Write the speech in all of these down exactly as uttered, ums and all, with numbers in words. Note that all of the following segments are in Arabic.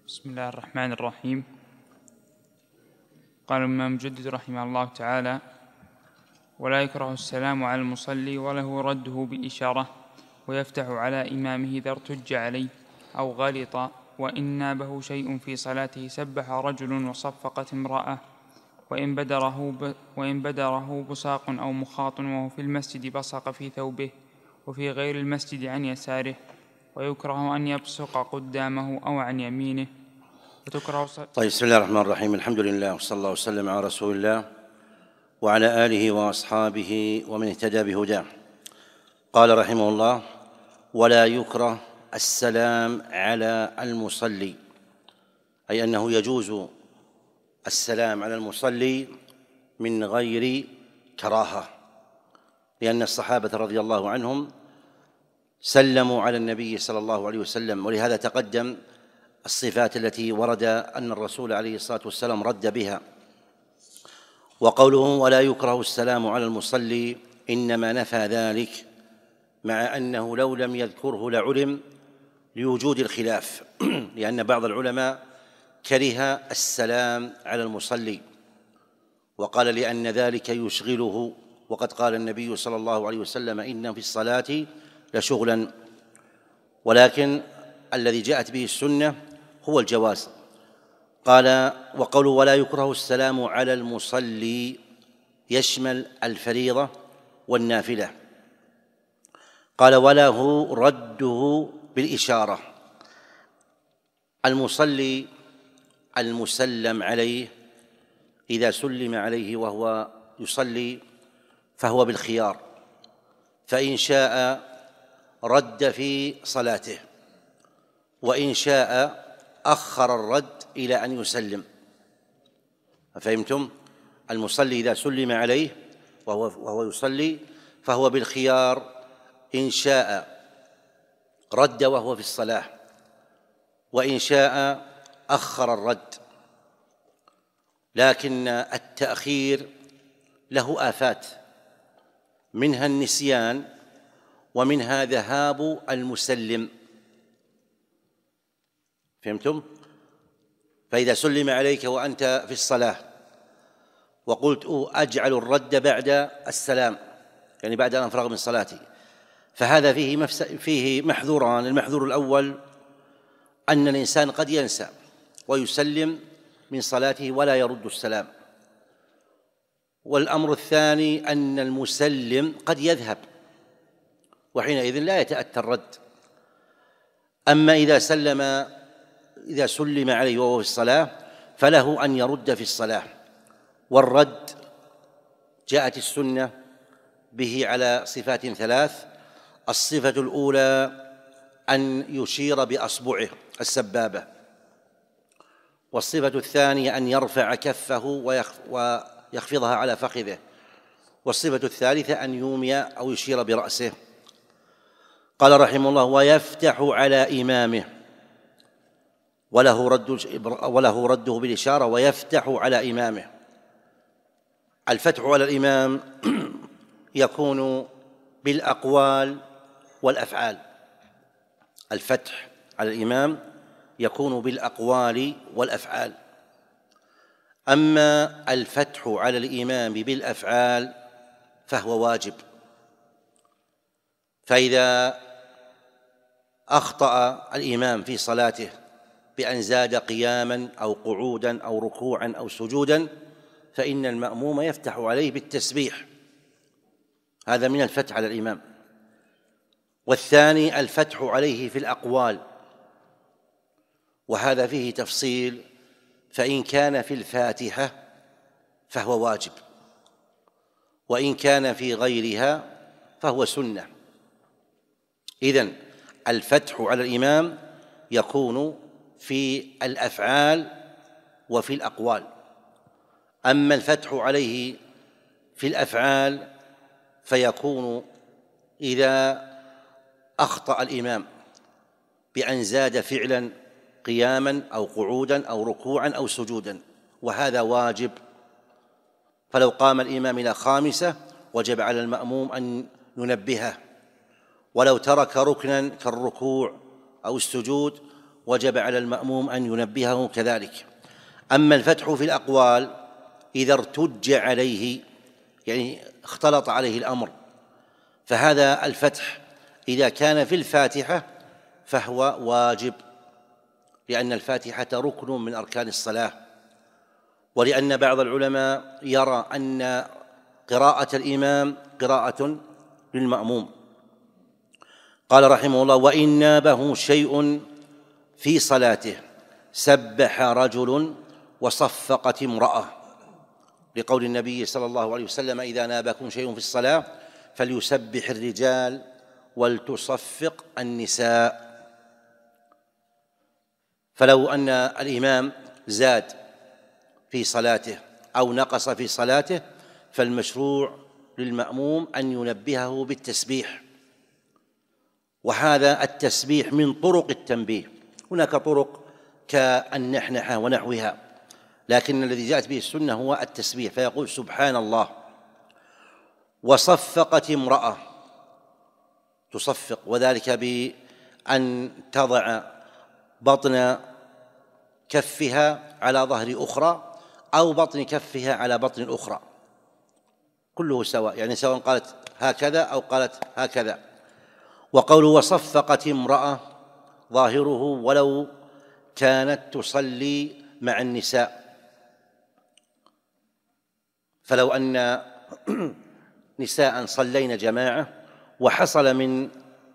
بسم الله الرحمن الرحيم. قال الإمام مجدد رحمه الله تعالى: ولا يكره السلام على المصلي وله رده بإشارة، ويفتح على إمامه إذا ارتج عليه أو غلط، وإن نابه شيء في صلاته سبح رجل وصفقت امرأة، وإن بدره, ب وإن بدره بصاق أو مخاط وهو في المسجد بصق في ثوبه، وفي غير المسجد عن يساره، ويكره أن يبصق قدامه أو عن يمينه. وتكره طيب، بسم الله الرحمن الرحيم. الحمد لله، وصلى الله وسلم على رسول الله وعلى آله وأصحابه ومن اهتدى بهداه. قال رحمه الله: ولا يكره السلام على المصلي، أي أنه يجوز السلام على المصلي من غير كراهة، لأن الصحابة رضي الله عنهم سلموا على النبي صلى الله عليه وسلم، ولهذا تقدم الصفات التي ورد أن الرسول عليه الصلاة والسلام رد بها. وقوله ولا يكره السلام على المصلي إنما نفى ذلك، مع أنه لو لم يذكره لعلم لوجود الخلاف لأن بعض العلماء كره السلام على المصلي وقال لأن ذلك يشغله، وقد قال النبي صلى الله عليه وسلم: إن في الصلاة لشغلا. ولكن الذي جاءت به السنة هو الجواز. قال: وقوله ولا يكره السلام على المصلي يشمل الفريضة والنافلة. قال: وله رده بالإشارة. المصلي المسلم عليه إذا سلم عليه وهو يصلي فهو بالخيار، فإن شاء رد في صلاته، وإن شاء أخر الرد إلى أن يسلم. فهمتم؟ المصلي إذا سلم عليه وهو, وهو يصلي فهو بالخيار، إن شاء رد وهو في الصلاة، وإن شاء أخر الرد. لكن التأخير له آفات، منها النسيان ومنها ذهاب المسلم. فهمتم؟ فإذا سلم عليك وأنت في الصلاة وقلت أجعل الرد بعد السلام، يعني بعد أن أفرغ من صلاتي، فهذا فيه, مفس... فيه محذوران. المحذور الأول أن الإنسان قد ينسى ويسلم من صلاته ولا يرد السلام، والأمر الثاني أن المسلم قد يذهب وحينئذ لا يتأتى الرد. أما إذا سلم إذا سلم عليه وهو في الصلاة فله أن يرد في الصلاة. والرد جاءت السنة به على صفات ثلاث: الصفة الأولى أن يشير بأصبعه السبابة، والصفة الثانية أن يرفع كفه ويخفضها على فخذه، والصفة الثالثة أن يومي أو يشير برأسه. قال رحمه الله: ويفتح على إمامه، وله رد وله رده بالإشارة، ويفتح على إمامه. الفتح على الإمام يكون بالأقوال والأفعال. الفتح على الإمام يكون بالأقوال والأفعال. أما الفتح على الإمام بالأفعال فهو واجب، فإذا أخطأ الإمام في صلاته بأن زاد قياما أو قعودا أو ركوعا أو سجودا فإن المأموم يفتح عليه بالتسبيح، هذا من الفتح على الإمام. والثاني الفتح عليه في الأقوال، وهذا فيه تفصيل، فإن كان في الفاتحة فهو واجب، وإن كان في غيرها فهو سنة. إذن الفتح على الإمام يكون في الأفعال وفي الأقوال. أما الفتح عليه في الأفعال فيكون إذا أخطأ الإمام بأن زاد فعلا قياما أو قعودا أو ركوعا أو سجودا، وهذا واجب. فلو قام الإمام إلى خامسة وجب على المأموم أن ينبهه، ولو ترك ركنا كالركوع أو السجود وجب على المأموم أن ينبهه كذلك. أما الفتح في الأقوال إذا ارتج عليه، يعني اختلط عليه الأمر، فهذا الفتح إذا كان في الفاتحة فهو واجب، لأن الفاتحة ركن من أركان الصلاة، ولأن بعض العلماء يرى أن قراءة الإمام قراءة للمأموم. قال رحمه الله: وإن نابه شيء في صلاته سبح رجل وصفقت امرأة، لقول النبي صلى الله عليه وسلم: إذا نابكم شيء في الصلاة فليسبح الرجال ولتصفق النساء. فلو أن الإمام زاد في صلاته أو نقص في صلاته فالمشروع للمأموم أن ينبهه بالتسبيح، وهذا التسبيح من طرق التنبيه. هناك طرق كالنحنحة ونحوها، لكن الذي جاءت به السنة هو التسبيح، فيقول: سبحان الله. وصفقت امرأة، تصفق، وذلك بأن تضع بطن كفها على ظهر أخرى أو بطن كفها على بطن الأخرى، كله سواء، يعني سواء قالت هكذا أو قالت هكذا. وقوله وصفقت امرأة ظاهره ولو كانت تصلي مع النساء، فلو أن نساء صلين جماعة وحصل من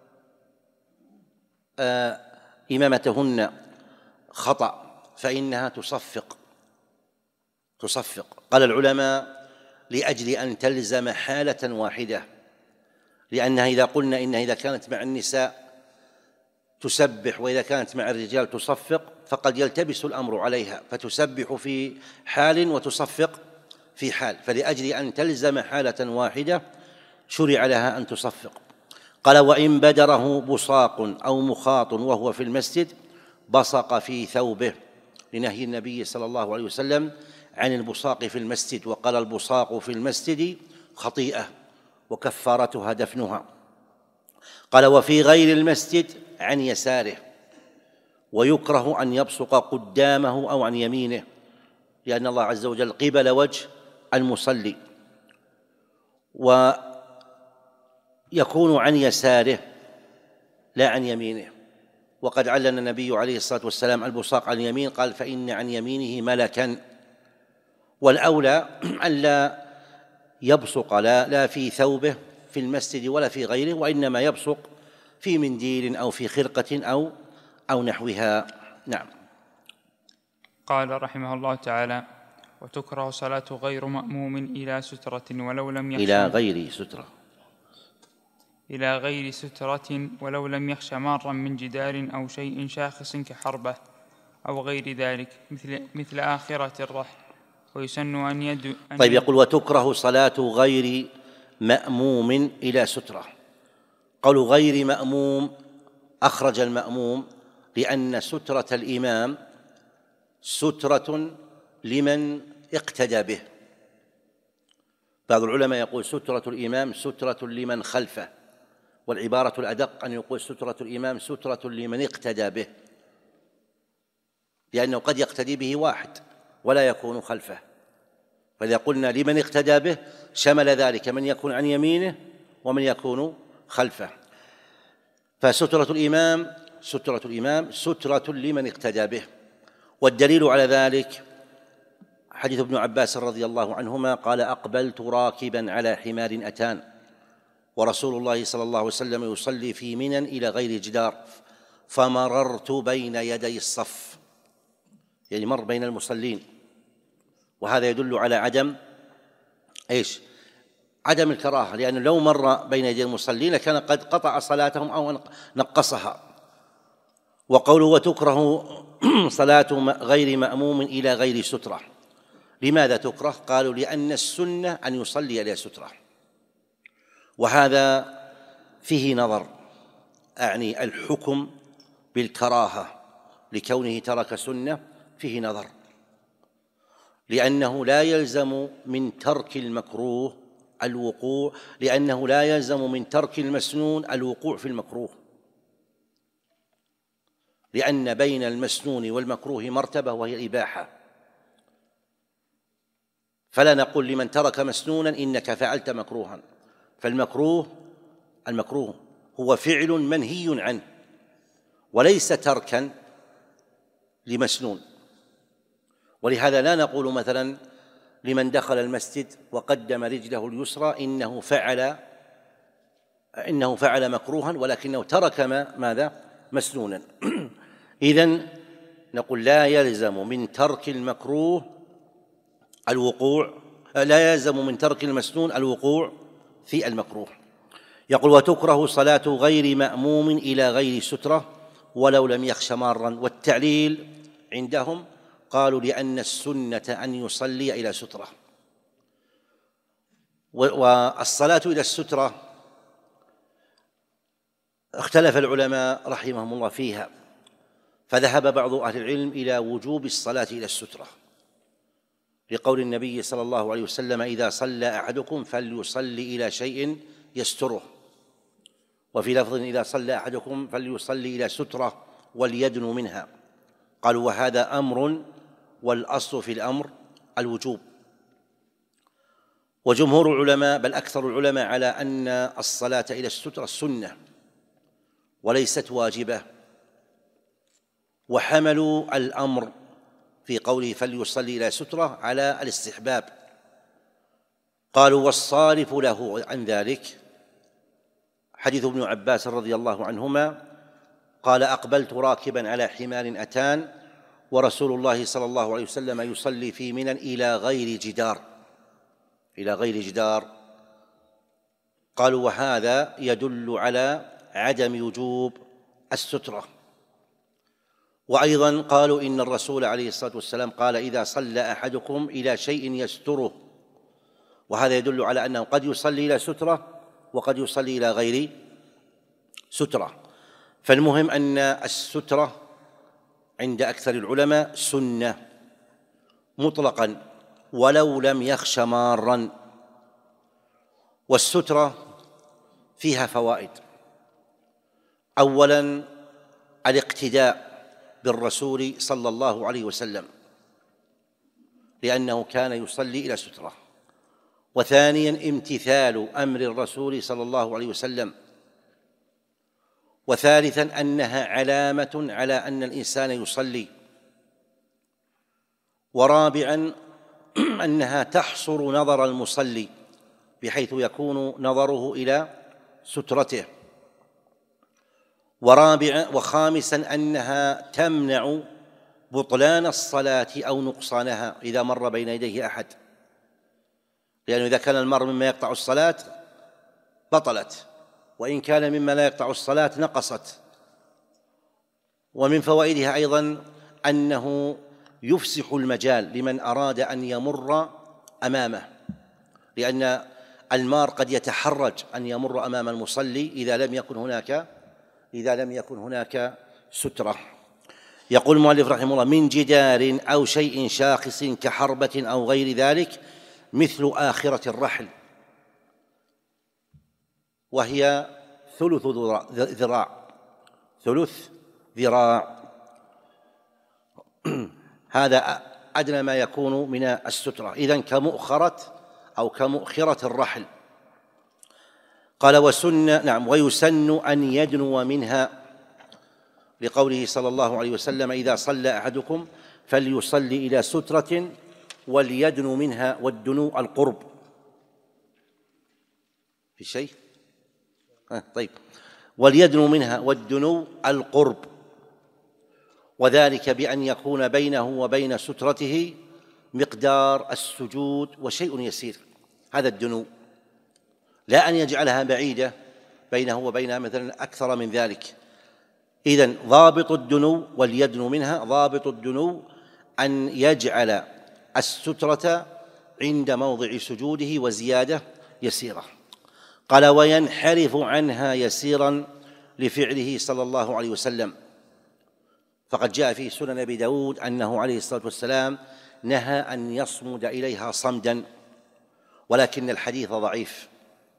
آه إمامتهن خطأ فإنها تصفق تصفق قال العلماء: لأجل أن تلزم حالة واحدة، لأنها إذا قلنا إنها إذا كانت مع النساء تسبح وإذا كانت مع الرجال تصفق فقد يلتبس الأمر عليها، فتسبح في حال وتصفق في حال، فلأجل أن تلزم حالة واحدة شرع لها أن تصفق. قال: وإن بدره بصاق أو مخاط وهو في المسجد بصق في ثوبه، لنهي النبي صلى الله عليه وسلم عن البصاق في المسجد، وقال: البصاق في المسجد خطيئة وكفارتها دفنها. قال: وفي غير المسجد عن يساره، ويكره أن يبصق قدامه أو عن يمينه، لأن الله عز وجل قبل وجه المصلي، ويكون عن يساره لا عن يمينه. وقد علّن النبي عليه الصلاة والسلام البصاق عن اليمين، قال: فإن عن يمينه ملكا. والأولى أن لا يبصق لا, لا في ثوبه في المسجد ولا في غيره، وإنما يبصق في منديل أو في خرقة أو أو نحوها. نعم. قال رحمه الله تعالى: وتكره صلاة غير مأموم إلى سترة ولو لم يخش إلى غير سترة إلى غير سترة ولو لم يخش مارا من جدار أو شيء شاخص كحربة أو غير ذلك، مثل مثل آخرة الرحل، ويسن أن يدعو. طيب، يقول: وتكره صلاة غير مأموم إلى سترة. قالوا غير مأموم، أخرج المأموم لأن سترة الإمام سترة لمن اقتدى به. بعض العلماء يقول سترة الإمام سترة لمن خلفه، والعبارة الأدق أن يقول سترة الإمام سترة لمن اقتدى به، لأنه قد يقتدي به واحد ولا يكون خلفه، فإذا قلنا لمن اقتدى به شمل ذلك من يكون عن يمينه ومن يكون خلفه. فسترة الإمام سترة الإمام سترة لمن اقتدى به. والدليل على ذلك حديث ابن عباس رضي الله عنهما قال: أقبلت راكبا على حمار أتان ورسول الله صلى الله عليه وسلم يصلي في منى إلى غير جدار، فمررت بين يدي الصف، يعني مر بين المصلين. وهذا يدل على عدم إيش؟ عدم الكراهة، لأنه لو مر بين يدي المصلين لكان قد قطع صلاتهم أو نقصها. وقوله: وتكره صلاة غير مأموم إلى غير سترة. لماذا تكره؟ قالوا: لأن السنة أن يصلي إلى سترة، وهذا فيه نظر، أعني الحكم بالكراهة لكونه ترك سنة فيه نظر، لأنه لا يلزم من ترك المكروه الوقوع لأنه لا يلزم من ترك المسنون الوقوع في المكروه، لأن بين المسنون والمكروه مرتبة وهي الإباحة، فلا نقول لمن ترك مسنونا إنك فعلت مكروها، فالمكروه المكروه هو فعل منهي عنه وليس تركا لمسنون. ولهذا لا نقول مثلا لمن دخل المسجد وقدم رجله اليسرى إنه فعل إنه فعل مكروها ولكنه ترك ما ماذا مسنونا. إذن نقول لا يلزم من ترك المكروه الوقوع لا يلزم من ترك المسنون الوقوع في المكروه. يقول وتكره صلاة غير مأموم إلى غير سترة ولو لم يخش مارا. والتعليل عندهم قالوا لأن السنة أن يصلي إلى سترة، والصلاة إلى السترة اختلف العلماء رحمهم الله فيها، فذهب بعض أهل العلم إلى وجوب الصلاة إلى السترة لقول النبي صلى الله عليه وسلم إذا صلى أحدكم فليصلي إلى شيء يستره، وفي لفظ إذا صلى أحدكم فليصلي إلى سترة وليدن منها. قالوا وهذا أمر والأصل في الأمر الوجوب. وجمهور العلماء بل أكثر العلماء على أن الصلاة إلى السترة سنة وليست واجبة، وحملوا الأمر في قوله فليصلي إلى سترة على الاستحباب. قالوا والصارف له عن ذلك حديث ابن عباس رضي الله عنهما قال أقبلت راكبا على حمار أتان ورسول الله صلى الله عليه وسلم يصلي في منى إلى غير جدار إلى غير جدار. قالوا وهذا يدل على عدم وجوب السترة. وأيضا قالوا إن الرسول عليه الصلاة والسلام قال إذا صلى أحدكم إلى شيء يستره، وهذا يدل على أنه قد يصلي إلى سترة وقد يصلي إلى غير سترة. فالمهم أن السترة عند أكثر العلماء سنة مطلقا ولو لم يخش مارا. والسترة فيها فوائد. أولا الاقتداء بالرسول صلى الله عليه وسلم لأنه كان يصلي إلى سترة. وثانيا امتثال أمر الرسول صلى الله عليه وسلم. وثالثا أنها علامة على أن الإنسان يصلي. ورابعا أنها تحصر نظر المصلي بحيث يكون نظره إلى سترته. ورابعا وخامسا أنها تمنع بطلان الصلاة أو نقصانها إذا مر بين يديه أحد، لأنه إذا كان المر مما يقطع الصلاة بطلت، وإن كان مما لا يقطع الصلاة نقصت. ومن فوائدها أيضا أنه يفسح المجال لمن أراد أن يمر أمامه، لأن المار قد يتحرج أن يمر أمام المصلي إذا لم يكن هناك إذا لم يكن هناك سترة. يقول المؤلف رحمه الله من جدار أو شيء شاخص كحربة أو غير ذلك مثل آخرة الرحل، وهي ثلث ذراع ثلث ذراع هذا أدنى ما يكون من السترة، إذن كمؤخرة أو كمؤخرة الرحل. قال وسن نعم ويسن أن يدنو منها لقوله صلى الله عليه وسلم إذا صلى أحدكم فليصلي إلى سترة وليدنو منها. والدنو القرب. في شيء آه طيب وليدنو منها والدنو القرب، وذلك بأن يكون بينه وبين سترته مقدار السجود وشيء يسير، هذا الدنو، لا أن يجعلها بعيدة بينه وبينها مثلا أكثر من ذلك. إذن ضابط الدنو وليدنو منها ضابط الدنو أن يجعل السترة عند موضع سجوده وزيادة يسيرة. قال وينحرف عنها يسيرا لفعله صلى الله عليه وسلم، فقد جاء في سنن أبي داود أنه عليه الصلاة والسلام نهى أن يصمد إليها صمدا، ولكن الحديث ضعيف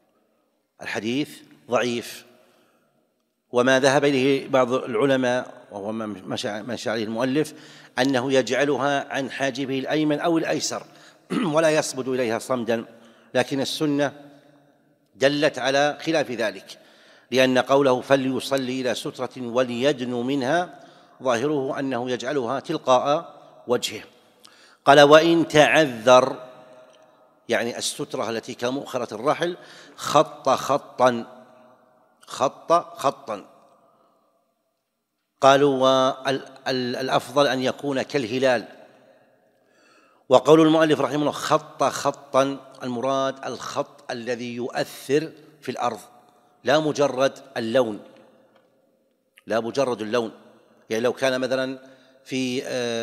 الحديث ضعيف وما ذهب إليه بعض العلماء وهو ما شاء عليه المؤلف، أنه يجعلها عن حاجبه الأيمن أو الأيسر ولا يصمد إليها صمدا، لكن السنة دلت على خلاف ذلك، لأن قوله فليصلي إلى سترة وليدنو منها ظاهره أنه يجعلها تلقاء وجهه. قال وإن تعذر، يعني السترة التي كمؤخرة الرحل، خط خطا خط خطا. قالوا والأفضل أن يكون كالهلال. وقول المؤلف رحمه الله خط خطا، المراد الخط الذي يؤثر في الأرض، لا مجرد اللون، لا مجرد اللون. يعني لو كان مثلا في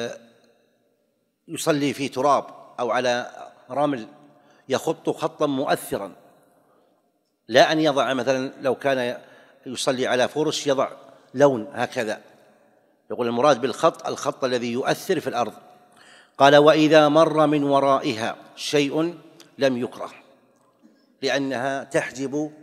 يصلي في تراب أو على رمل يخط خطا مؤثرا، لا أن يضع مثلا لو كان يصلي على فرش يضع لون هكذا. يقول المراد بالخط الخط الذي يؤثر في الأرض. قال وإذا مر من ورائها شيء لم يكره، لأنها تحجب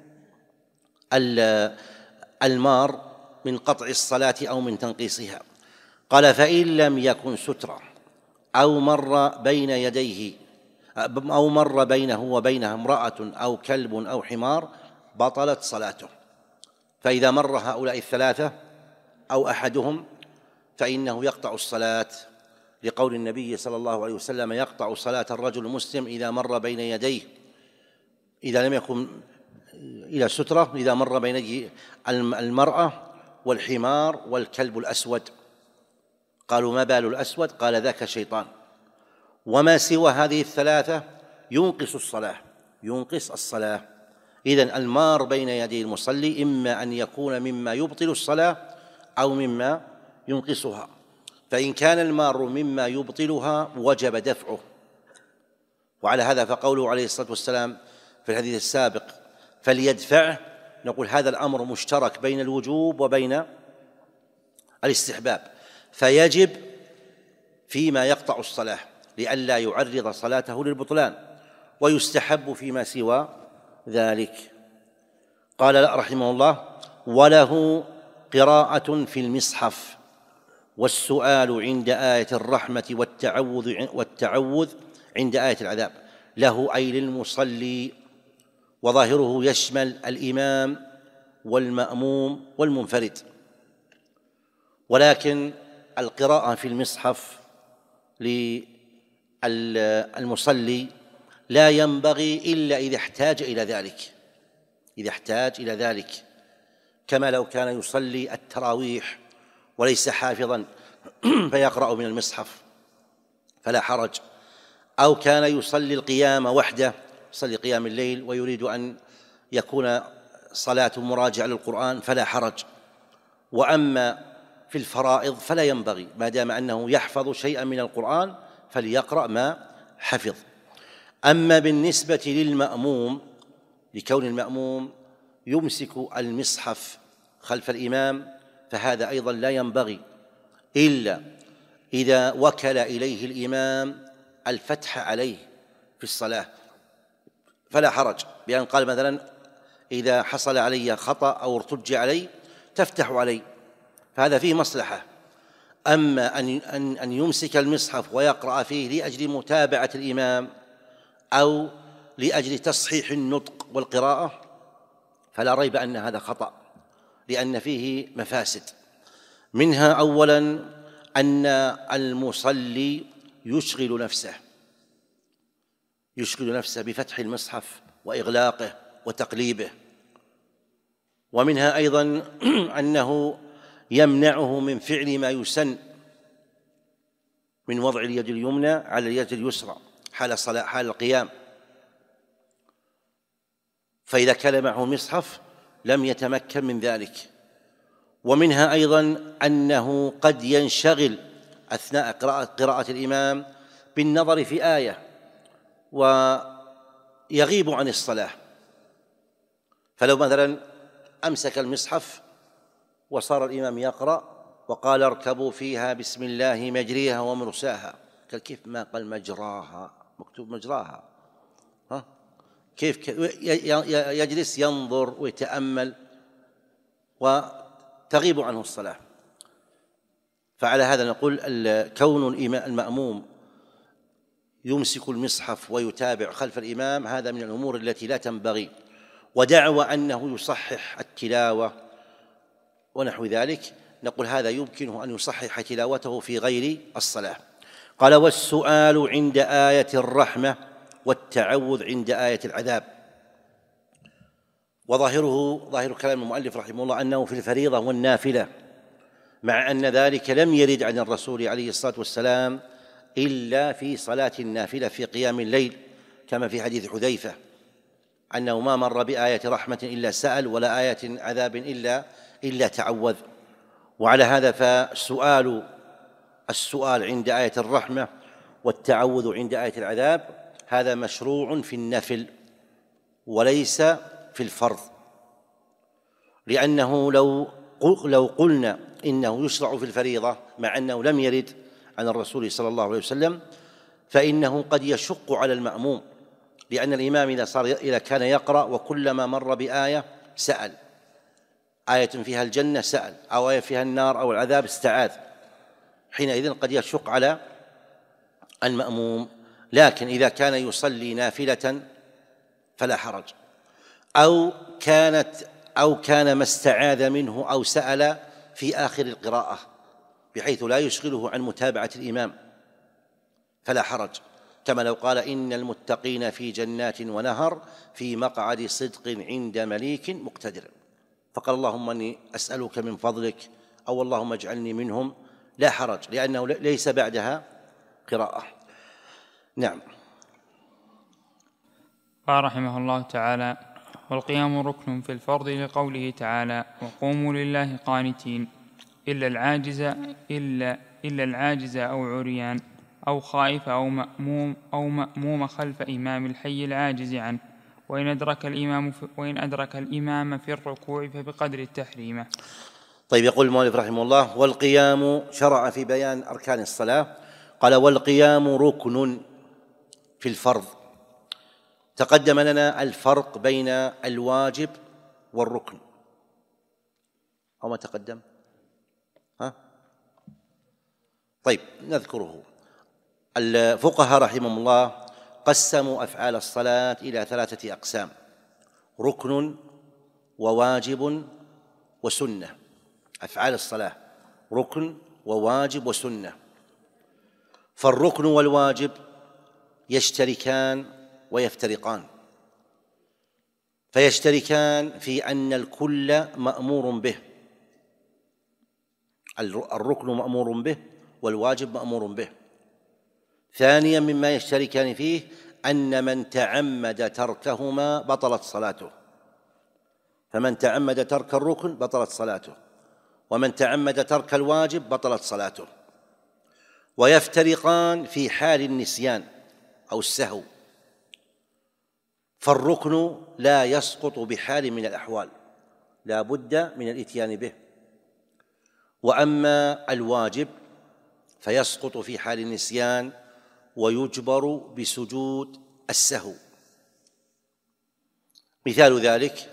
المار من قطع الصلاة أو من تنقيصها. قال فإن لم يكن سترة أو مر بين يديه أو مر بينه وبينها امرأة أو كلب أو حمار بطلت صلاته. فإذا مر هؤلاء الثلاثة أو أحدهم فإنه يقطع الصلاة، لقول النبي صلى الله عليه وسلم يقطع صلاة الرجل المسلم إذا مر بين يديه، إذا لم يكن إلى سترة، إذا مر بين يديه المرأة والحمار والكلب الأسود. قالوا ما بال الأسود؟ قال ذاك شيطان. وما سوى هذه الثلاثة ينقص الصلاة، ينقص الصلاة. إذن المار بين يدي المصلي إما أن يكون مما يبطل الصلاة أو مما ينقصها. فإن كان المار مما يبطلها وجب دفعه. وعلى هذا فقوله عليه الصلاة والسلام في الحديث السابق فليدفعه، نقول هذا الأمر مشترك بين الوجوب وبين الاستحباب، فيجب فيما يقطع الصلاة لئلا يعرض صلاته للبطلان، ويستحب فيما سوى ذلك. قال رحمه الله وله قراءة في المصحف والسؤال عند آية الرحمة والتعوذ والتعوذ عند آية العذاب، له أي للمصلي، وظاهره يشمل الإمام والمأموم والمنفرد. ولكن القراءة في المصحف للمصلي لا ينبغي إلا إذا احتاج إلى ذلك، إذا احتاج إلى ذلك، كما لو كان يصلي التراويح وليس حافظا فيقرأ من المصحف فلا حرج، أو كان يصلي القيام وحده، يصلي قيام الليل ويريد أن يكون صلاة مراجعة للقرآن فلا حرج. وأما في الفرائض فلا ينبغي، ما دام أنه يحفظ شيئا من القرآن فليقرأ ما حفظ. أما بالنسبة للمأموم، لكون المأموم يمسك المصحف خلف الإمام، فهذا أيضا لا ينبغي إلا إذا وكل إليه الإمام الفتح عليه في الصلاة فلا حرج، بأن قال مثلا إذا حصل علي خطأ أو ارتج علي تفتح علي، فهذا فيه مصلحة. أما أن أن يمسك المصحف ويقرأ فيه لأجل متابعة الإمام أو لأجل تصحيح النطق والقراءة فلا ريب أن هذا خطأ، لأن فيه مفاسد. منها أولا أن المصلي يشغل نفسه يشغل نفسه بفتح المصحف وإغلاقه وتقليبه. ومنها أيضا أنه يمنعه من فعل ما يسن من وضع اليد اليمنى على اليد اليسرى حال صلاة حال القيام، فإذا كان معه مصحف لم يتمكن من ذلك. ومنها أيضا أنه قد ينشغل أثناء قراءة, قراءة الإمام بالنظر في آية ويغيب عن الصلاة، فلو مثلا أمسك المصحف وصار الإمام يقرأ وقال اركبوا فيها بسم الله مجريها ومرساها، قال كيف ما قال مجراها، مكتوب مجراها، ها كيف يجلس ينظر ويتأمل وتغيب عنه الصلاة. فعلى هذا نقول كون المأموم يمسك المصحف ويتابع خلف الإمام هذا من الأمور التي لا تنبغي، ودعوى أنه يصحح التلاوة ونحو ذلك نقول هذا يمكنه أن يصحح تلاوته في غير الصلاة. قال: والسؤال عند آية الرحمة والتعوذ عند آية العذاب. وظاهره ظاهر كلام المؤلف رحمه الله أنه في الفريضة والنافلة، مع أن ذلك لم يرد عن الرسول عليه الصلاة والسلام إلا في صلاة النافلة في قيام الليل، كما في حديث حذيفة أنه ما مر بآية رحمة إلا سأل، ولا آية عذاب إلا إلا تعوذ. وعلى هذا فسؤال السؤال عند آية الرحمة والتعوذ عند آية العذاب هذا مشروع في النفل وليس في الفرض، لأنه لو لو قلنا إنه يشرع في الفريضة مع أنه لم يرد عن الرسول صلى الله عليه وسلم فإنه قد يشق على المأموم، لأن الإمام إذا صار إذا كان يقرأ وكلما مر بآية سأل، آية فيها الجنة سأل، أو آية فيها النار أو العذاب استعاذ، حينئذ قد يشق على المأموم. لكن إذا كان يصلي نافلة فلا حرج، أو كانت أو كان ما استعاذ منه أو سأل في آخر القراءة بحيث لا يشغله عن متابعة الإمام فلا حرج، كما لو قال: إن المتقين في جنات ونهر في مقعد صدق عند مليك مقتدر، فقال: اللهم إني أسألك من فضلك، أو اللهم اجعلني منهم، لا حرج، لأنه ليس بعدها قراءة. نعم. قال رحمه الله تعالى: والقيام ركن في الفرض لقوله تعالى: وقوموا لله قانتين، إلا العاجز إلا إلا العاجز أو عريان أو خائف أو مأموم أو مأموم خلف إمام الحي العاجز عنه، وإن أدرك الإمام في وإن أدرك الإمام في الركوع فبقدر التحريمة. طيب، يقول المؤلف رحمه الله: والقيام شرع في بيان أركان الصلاة، قال: والقيام ركن في الفرض. تقدم لنا الفرق بين الواجب والركن، أو ما تقدم؟ ها؟ طيب، نذكره. الفقهاء رحمهم الله قسموا أفعال الصلاة إلى ثلاثة أقسام: ركن وواجب وسنة. أفعال الصلاة ركن وواجب وسنة. فالركن والواجب يشتركان ويفترقان، فيشتركان في أن الكل مأمور به، الركن مأمور به والواجب مأمور به. ثانيا مما يشتركان فيه أن من تعمد تركهما بطلت صلاته، فمن تعمد ترك الركن بطلت صلاته، ومن تعمد ترك الواجب بطلت صلاته. ويفترقان في حال النسيان أو السهو، فالركن لا يسقط بحال من الأحوال، لا بد من الإتيان به، وأما الواجب فيسقط في حال النسيان ويجبر بسجود السهو. مثال ذلك: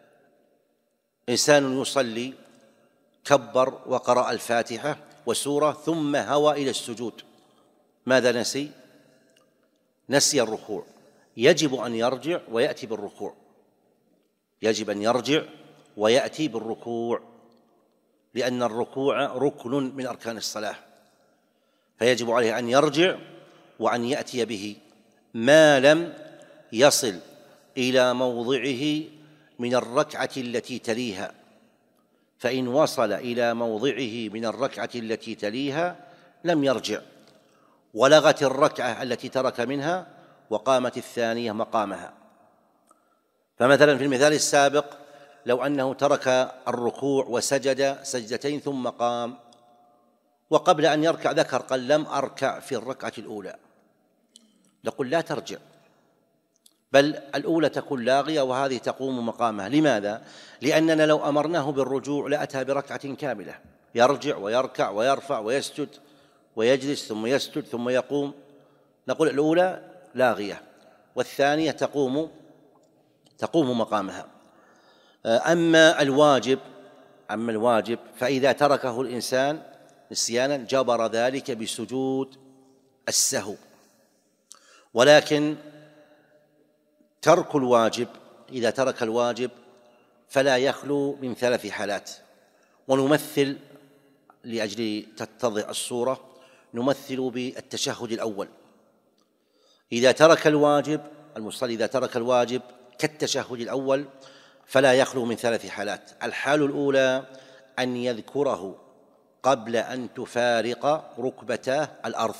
إنسان يصلي كبر وقرأ الفاتحة وسورة ثم هوى إلى السجود، ماذا نسي؟ نسي الركوع، يجب أن يرجع ويأتي بالركوع، يجب أن يرجع ويأتي بالركوع، لأن الركوع ركن من أركان الصلاة، فيجب عليه أن يرجع وأن يأتي به ما لم يصل إلى موضعه من الركعة التي تليها. فإن وصل إلى موضعه من الركعة التي تليها لم يرجع، ولغت الركعة التي ترك منها وقامت الثانية مقامها. فمثلا في المثال السابق لو أنه ترك الركوع وسجد سجدتين ثم قام، وقبل أن يركع ذكر قال: لم أركع في الركعة الأولى، نقول لا ترجع، بل الأولى تكون لاغية وهذه تقوم مقامها. لماذا؟ لأننا لو أمرناه بالرجوع لأتى بركعة كاملة، يرجع ويركع ويرفع ويسجد ويجلس ثم يسجد ثم يقوم، نقول الأولى لاغية والثانية تقوم تقوم مقامها. أما الواجب أما الواجب فإذا تركه الإنسان نسيانا جبر ذلك بسجود السهو. ولكن ترك الواجب، إذا ترك الواجب فلا يخلو من ثلاث حالات. ونمثل لأجل تتضح الصورة، نمثل بالتشهد الأول. إذا ترك الواجب المصلي إذا ترك الواجب كالتشهد الأول فلا يخلو من ثلاث حالات. الحال الأولى أن يذكره قبل أن تفارق ركبتاه الأرض،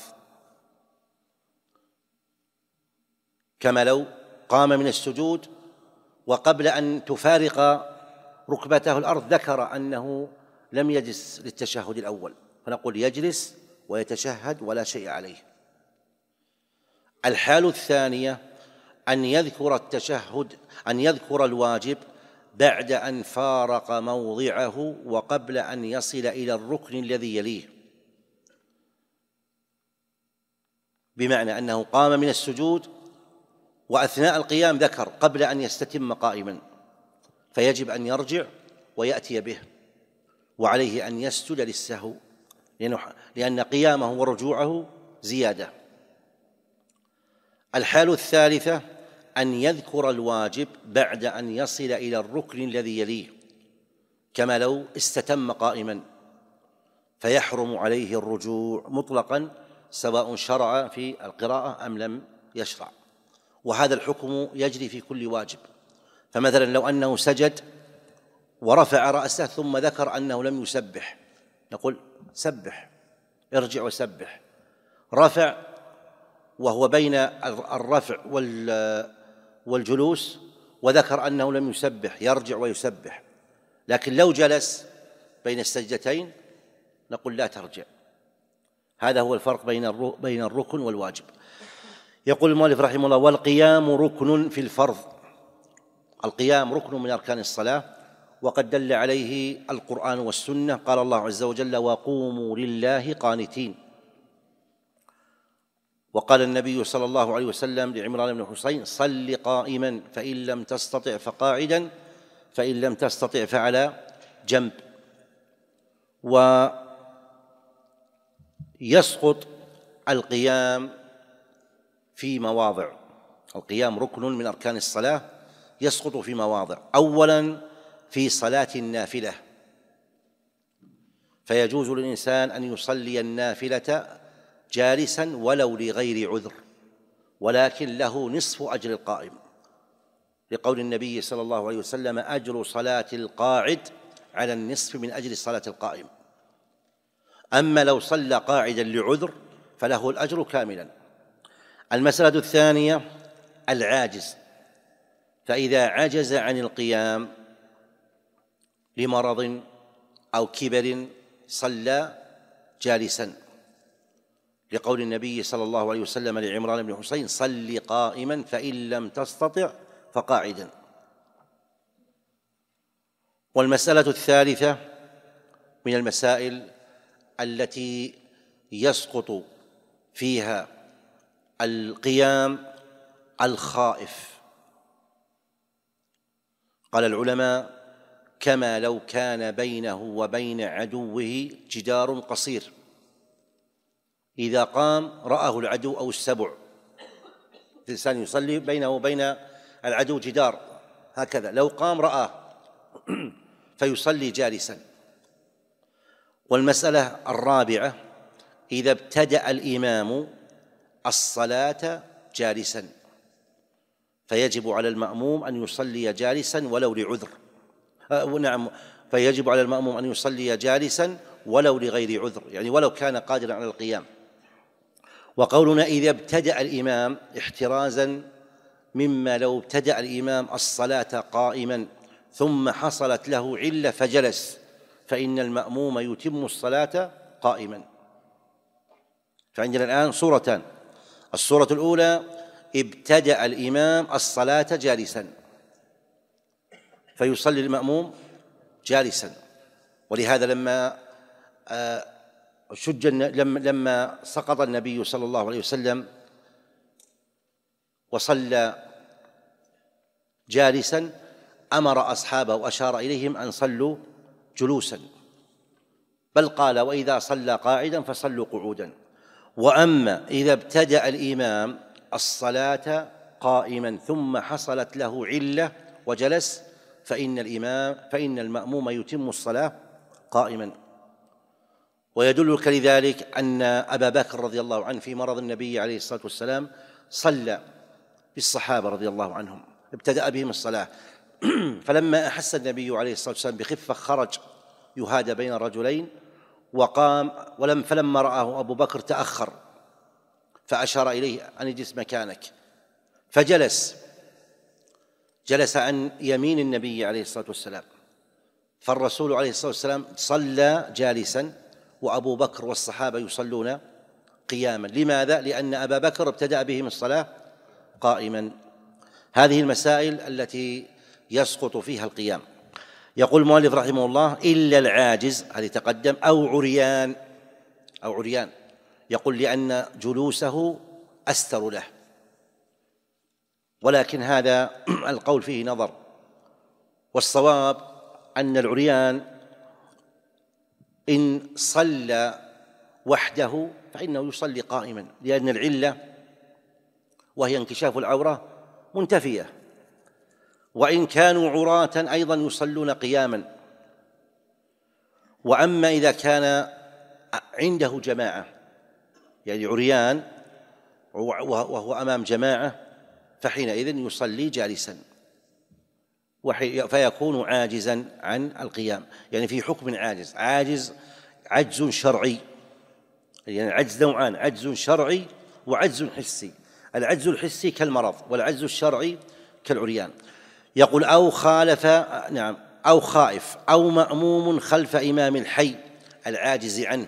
كما لو قام من السجود وقبل أن تفارق ركبته الأرض ذكر أنه لم يجلس للتشهد الأول، فنقول يجلس ويتشهد ولا شيء عليه. الحال الثانية أن يذكر التشهد أن يذكر الواجب بعد أن فارق موضعه وقبل أن يصل إلى الركن الذي يليه، بمعنى أنه قام من السجود وأثناء القيام ذكر قبل أن يستتم قائما، فيجب أن يرجع ويأتي به، وعليه أن يسجد للسهو لأن قيامه ورجوعه زيادة. الحال الثالثة أن يذكر الواجب بعد أن يصل إلى الركن الذي يليه، كما لو استتم قائما، فيحرم عليه الرجوع مطلقا سواء شرع في القراءة أم لم يشرع. وهذا الحكم يجري في كل واجب. فمثلا لو أنه سجد ورفع رأسه ثم ذكر أنه لم يسبح، نقول سبح، ارجع وسبح. رفع وهو بين الرفع والجلوس وذكر أنه لم يسبح، يرجع ويسبح. لكن لو جلس بين السجدتين نقول لا ترجع. هذا هو الفرق بين بين الركن والواجب. يقول المؤلف رحمه الله: والقيام ركن في الفرض. القيام ركن من أركان الصلاة، وقد دل عليه القرآن والسنة. قال الله عز وجل: وقوموا لله قانتين. وقال النبي صلى الله عليه وسلم لعمران بن حسين: صل قائما فإن لم تستطع فقاعدا فإن لم تستطع فعلى جنب. ويسقط القيام في مواضع. القيام ركن من أركان الصلاة يسقط في مواضع. أولا في صلاة النافلة، فيجوز للإنسان أن يصلي النافلة جالسا ولو لغير عذر، ولكن له نصف أجر القائم، لقول النبي صلى الله عليه وسلم: أجر صلاة القاعد على النصف من أجر صلاة القائم. أما لو صلى قاعدا لعذر فله الأجر كاملا. المسألة الثانية العاجز، فإذا عجز عن القيام لمرض أو كبر صلى جالسا، لقول النبي صلى الله عليه وسلم لعمران بن حسين: صل قائما فإن لم تستطع فقاعدا. والمسألة الثالثة من المسائل التي يسقط فيها القيام الخائف. قال العلماء: كما لو كان بينه وبين عدوه جدار قصير، إذا قام رآه العدو أو السبع. الإنسان يصلي بينه وبين العدو جدار هكذا، لو قام رآه فيصلي جالسا. والمسألة الرابعة: إذا ابتدأ الإمام الصلاة جالسا فيجب على المأموم أن يصلي جالسا ولو لعذر. آه نعم فيجب على المأموم أن يصلي جالسا ولو لغير عذر، يعني ولو كان قادرا على القيام. وقولنا إذا ابتدأ الإمام احترازا مما لو ابتدأ الإمام الصلاة قائما ثم حصلت له علة فجلس، فإن المأموم يتم الصلاة قائما. فعندنا الآن صورتان: الصورة الأولى ابتدأ الإمام الصلاة جالسا فيصلي المأموم جالسا. ولهذا لما شج لما سقط النبي صلى الله عليه وسلم وصلى جالسا أمر أصحابه وأشار إليهم أن صلوا جلوسا، بل قال وإذا صلى قاعدا فصلوا قعودا. وأما إذا ابتدأ الإمام الصلاة قائما ثم حصلت له علة وجلس فإن الإمام فإن المأموم يتم الصلاة قائما. ويدلك لذلك أن أبا بكر رضي الله عنه في مرض النبي عليه الصلاة والسلام صلى بالصحابة رضي الله عنهم، ابتدأ بهم الصلاة فلما أحس النبي عليه الصلاة والسلام بخفة خرج يهادى بين رجلين وقام، ولم فلما رآه أبو بكر تأخر فأشار إليه أن اجلس مكانك فجلس، جلس عن يمين النبي عليه الصلاة والسلام. فالرسول عليه الصلاة والسلام صلى جالسا وأبو بكر والصحابة يصلون قياما. لماذا؟ لأن أبا بكر ابتدأ بهم الصلاة قائما. هذه المسائل التي يسقط فيها القيام. يقول المؤلف رحمه الله إلا العاجز، هذه تقدم، أو عريان أو عريان يقول لأن جلوسه أستر له، ولكن هذا القول فيه نظر، والصواب أن العريان إن صلى وحده فإنه يصلي قائما، لأن العلة وهي انكشاف العورة منتفية، وإن كانوا عراة أيضا يصلون قياما. وأما إذا كان عنده جماعة، يعني عريان وهو أمام جماعة، فحينئذ يصلي جالسا فيكون عاجزا عن القيام، يعني في حكم عاجز. عاجز عجز شرعي، يعني عجز نوعان: عجز شرعي وعجز حسي. العجز الحسي كالمرض، والعجز الشرعي كالعريان. يقول أو خالف، نعم، أو خائف أو مأموم خلف إمام الحي العاجز عنه،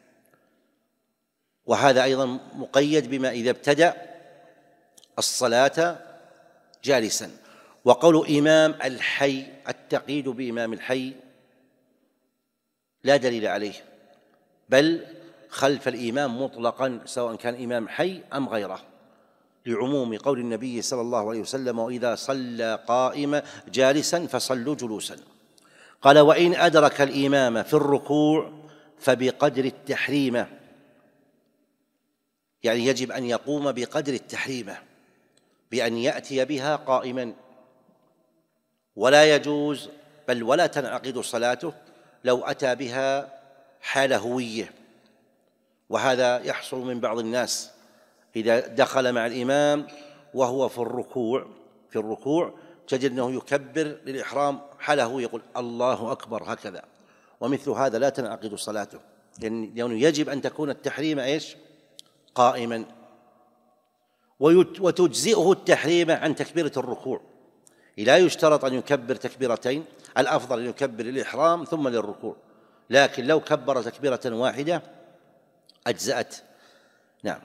وهذا أيضا مقيد بما إذا ابتدأ الصلاة جالسا. وقول إمام الحي، التقييد بإمام الحي لا دليل عليه، بل خلف الإمام مطلقا سواء كان إمام حي أم غيره، لعموم قول النبي صلى الله عليه وسلم وإذا صلى قائما جالسا فصلوا جلوسا. قال وإن أدرك الإمام في الركوع فبقدر التحريمة، يعني يجب أن يقوم بقدر التحريمة بأن يأتي بها قائما، ولا يجوز بل ولا تنعقد صلاته لو أتى بها حال هوية. وهذا يحصل من بعض الناس إذا دخل مع الإمام وهو في الركوع في الركوع تجد أنه يكبر للإحرام حاله، يقول الله أكبر هكذا، ومثل هذا لا تنعقد صلاته، لأنه يجب أن تكون التحريم إيش؟ قائما. وتجزئه التحريم عن تكبيرة الركوع، لا يشترط أن يكبر تكبيرتين، الأفضل أن يكبر للإحرام ثم للركوع، لكن لو كبر تكبيرة واحدة أجزأت. نعم.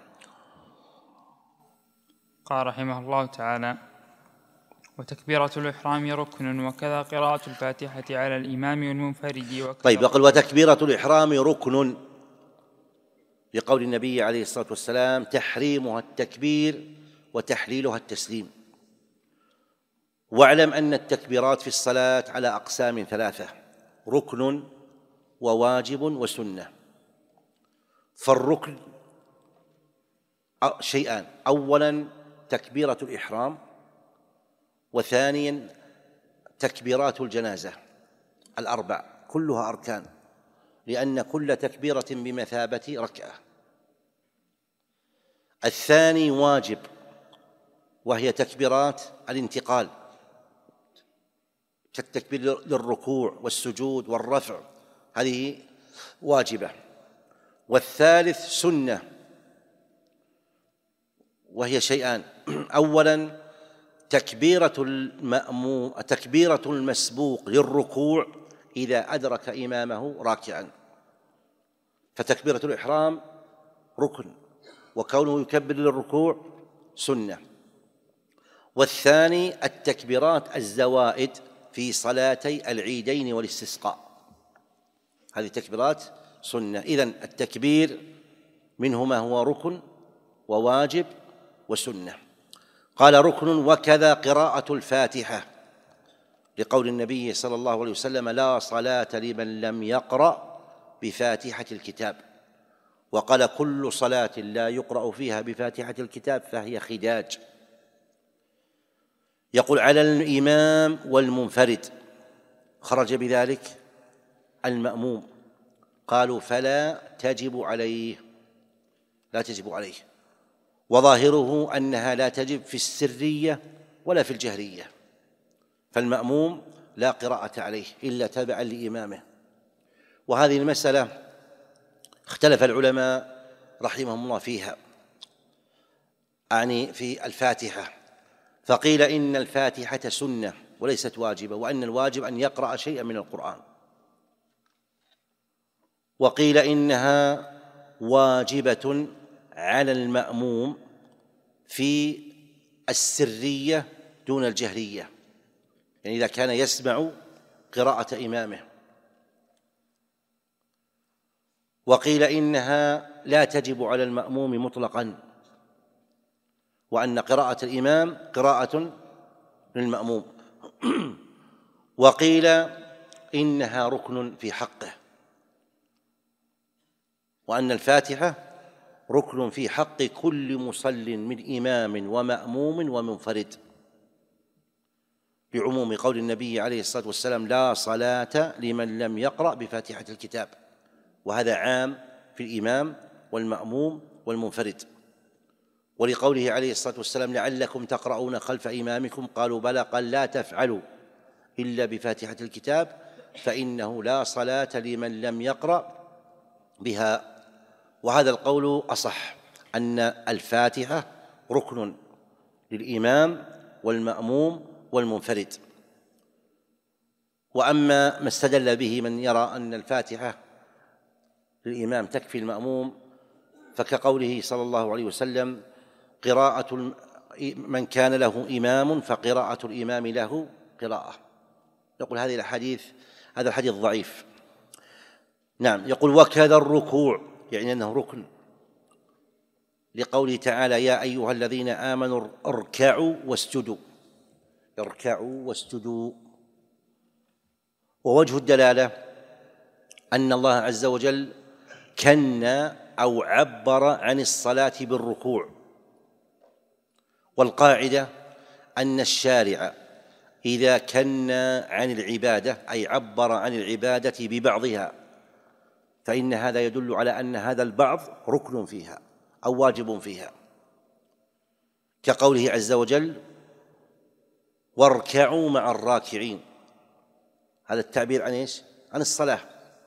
قال رحمه الله تعالى وتكبيرة الإحرام ركن، وكذا قراءة الفاتحة على الإمام والمنفرد. طيب، يقول وتكبيرة الإحرام ركن، لقول النبي عليه الصلاة والسلام تحريمها التكبير وتحليلها التسليم. واعلم أن التكبيرات في الصلاة على أقسام ثلاثة: ركن وواجب وسنة. فالركن شيئان: أولا تكبيرة الإحرام، وثانيا تكبيرات الجنازة الأربع، كلها أركان، لأن كل تكبيرة بمثابة ركعة. الثاني واجب، وهي تكبيرات الانتقال كالتكبير للركوع والسجود والرفع، هذه واجبة. والثالث سنة، وهي شيئان: أولا تكبيرة المأموم تكبيرة المسبوق للركوع إذا أدرك إمامه راكعا، فتكبيرة الإحرام ركن، وكونه يكبر للركوع سنة. والثاني التكبيرات الزوائد في صلاتي العيدين والاستسقاء، هذه تكبيرات سنة. إذن التكبير منهما هو ركن وواجب وسنة. قال ركن وكذا قراءة الفاتحة، لقول النبي صلى الله عليه وسلم لا صلاة لمن لم يقرأ بفاتحة الكتاب، وقال كل صلاة لا يقرأ فيها بفاتحة الكتاب فهي خداج. يقول على الإمام والمنفرد، خرج بذلك المأموم، قالوا فلا تجب عليه، لا تجب عليه، وظاهره أنها لا تجب في السرية ولا في الجهرية، فالمأموم لا قراءة عليه إلا تبعا لإمامه. وهذه المسألة اختلف العلماء رحمهم الله فيها، أعني في الفاتحة، فقيل إن الفاتحة سنة وليست واجبة، وأن الواجب أن يقرأ شيئا من القرآن، وقيل إنها واجبة على المأموم في السرية دون الجهرية، يعني إذا كان يسمع قراءة إمامه. وقيل إنها لا تجب على المأموم مطلقاً، وأن قراءة الإمام قراءة للمأموم. وقيل إنها ركن في حقه، وأن الفاتحة ركن في حق كل مصل من إمام ومأموم ومنفرد، بعموم قول النبي عليه الصلاة والسلام لا صلاة لمن لم يقرأ بفاتحة الكتاب، وهذا عام في الإمام والمأموم والمنفرد. ولقوله عليه الصلاة والسلام لعلكم تقرؤون خلف إمامكم، قالوا بلى، قال لا تفعلوا إلا بفاتحة الكتاب فإنه لا صلاة لمن لم يقرأ بها. وهذا القول أصح، أن الفاتحة ركن للإمام والمأموم والمنفرد. وأما ما استدل به من يرى أن الفاتحة للإمام تكفي المأموم، فكقوله صلى الله عليه وسلم قراءة من كان له إمام فقراءة الإمام له قراءة. يقول هذه الحديث هذا الحديث ضعيف. نعم. يقول وكذا الركوع، يعني أنه ركن، لقوله تعالى يا أيها الذين آمنوا اركعوا واسجدوا، اركعوا واسجدوا. ووجه الدلالة أن الله عز وجل كنى أو عبر عن الصلاة بالركوع، والقاعدة أن الشارع إذا كنى عن العبادة أي عبر عن العبادة ببعضها فإن هذا يدل على أن هذا البعض ركن فيها أو واجب فيها، كقوله عز وجل واركعوا مع الراكعين، هذا التعبير عن إيش؟ عن الصلاة.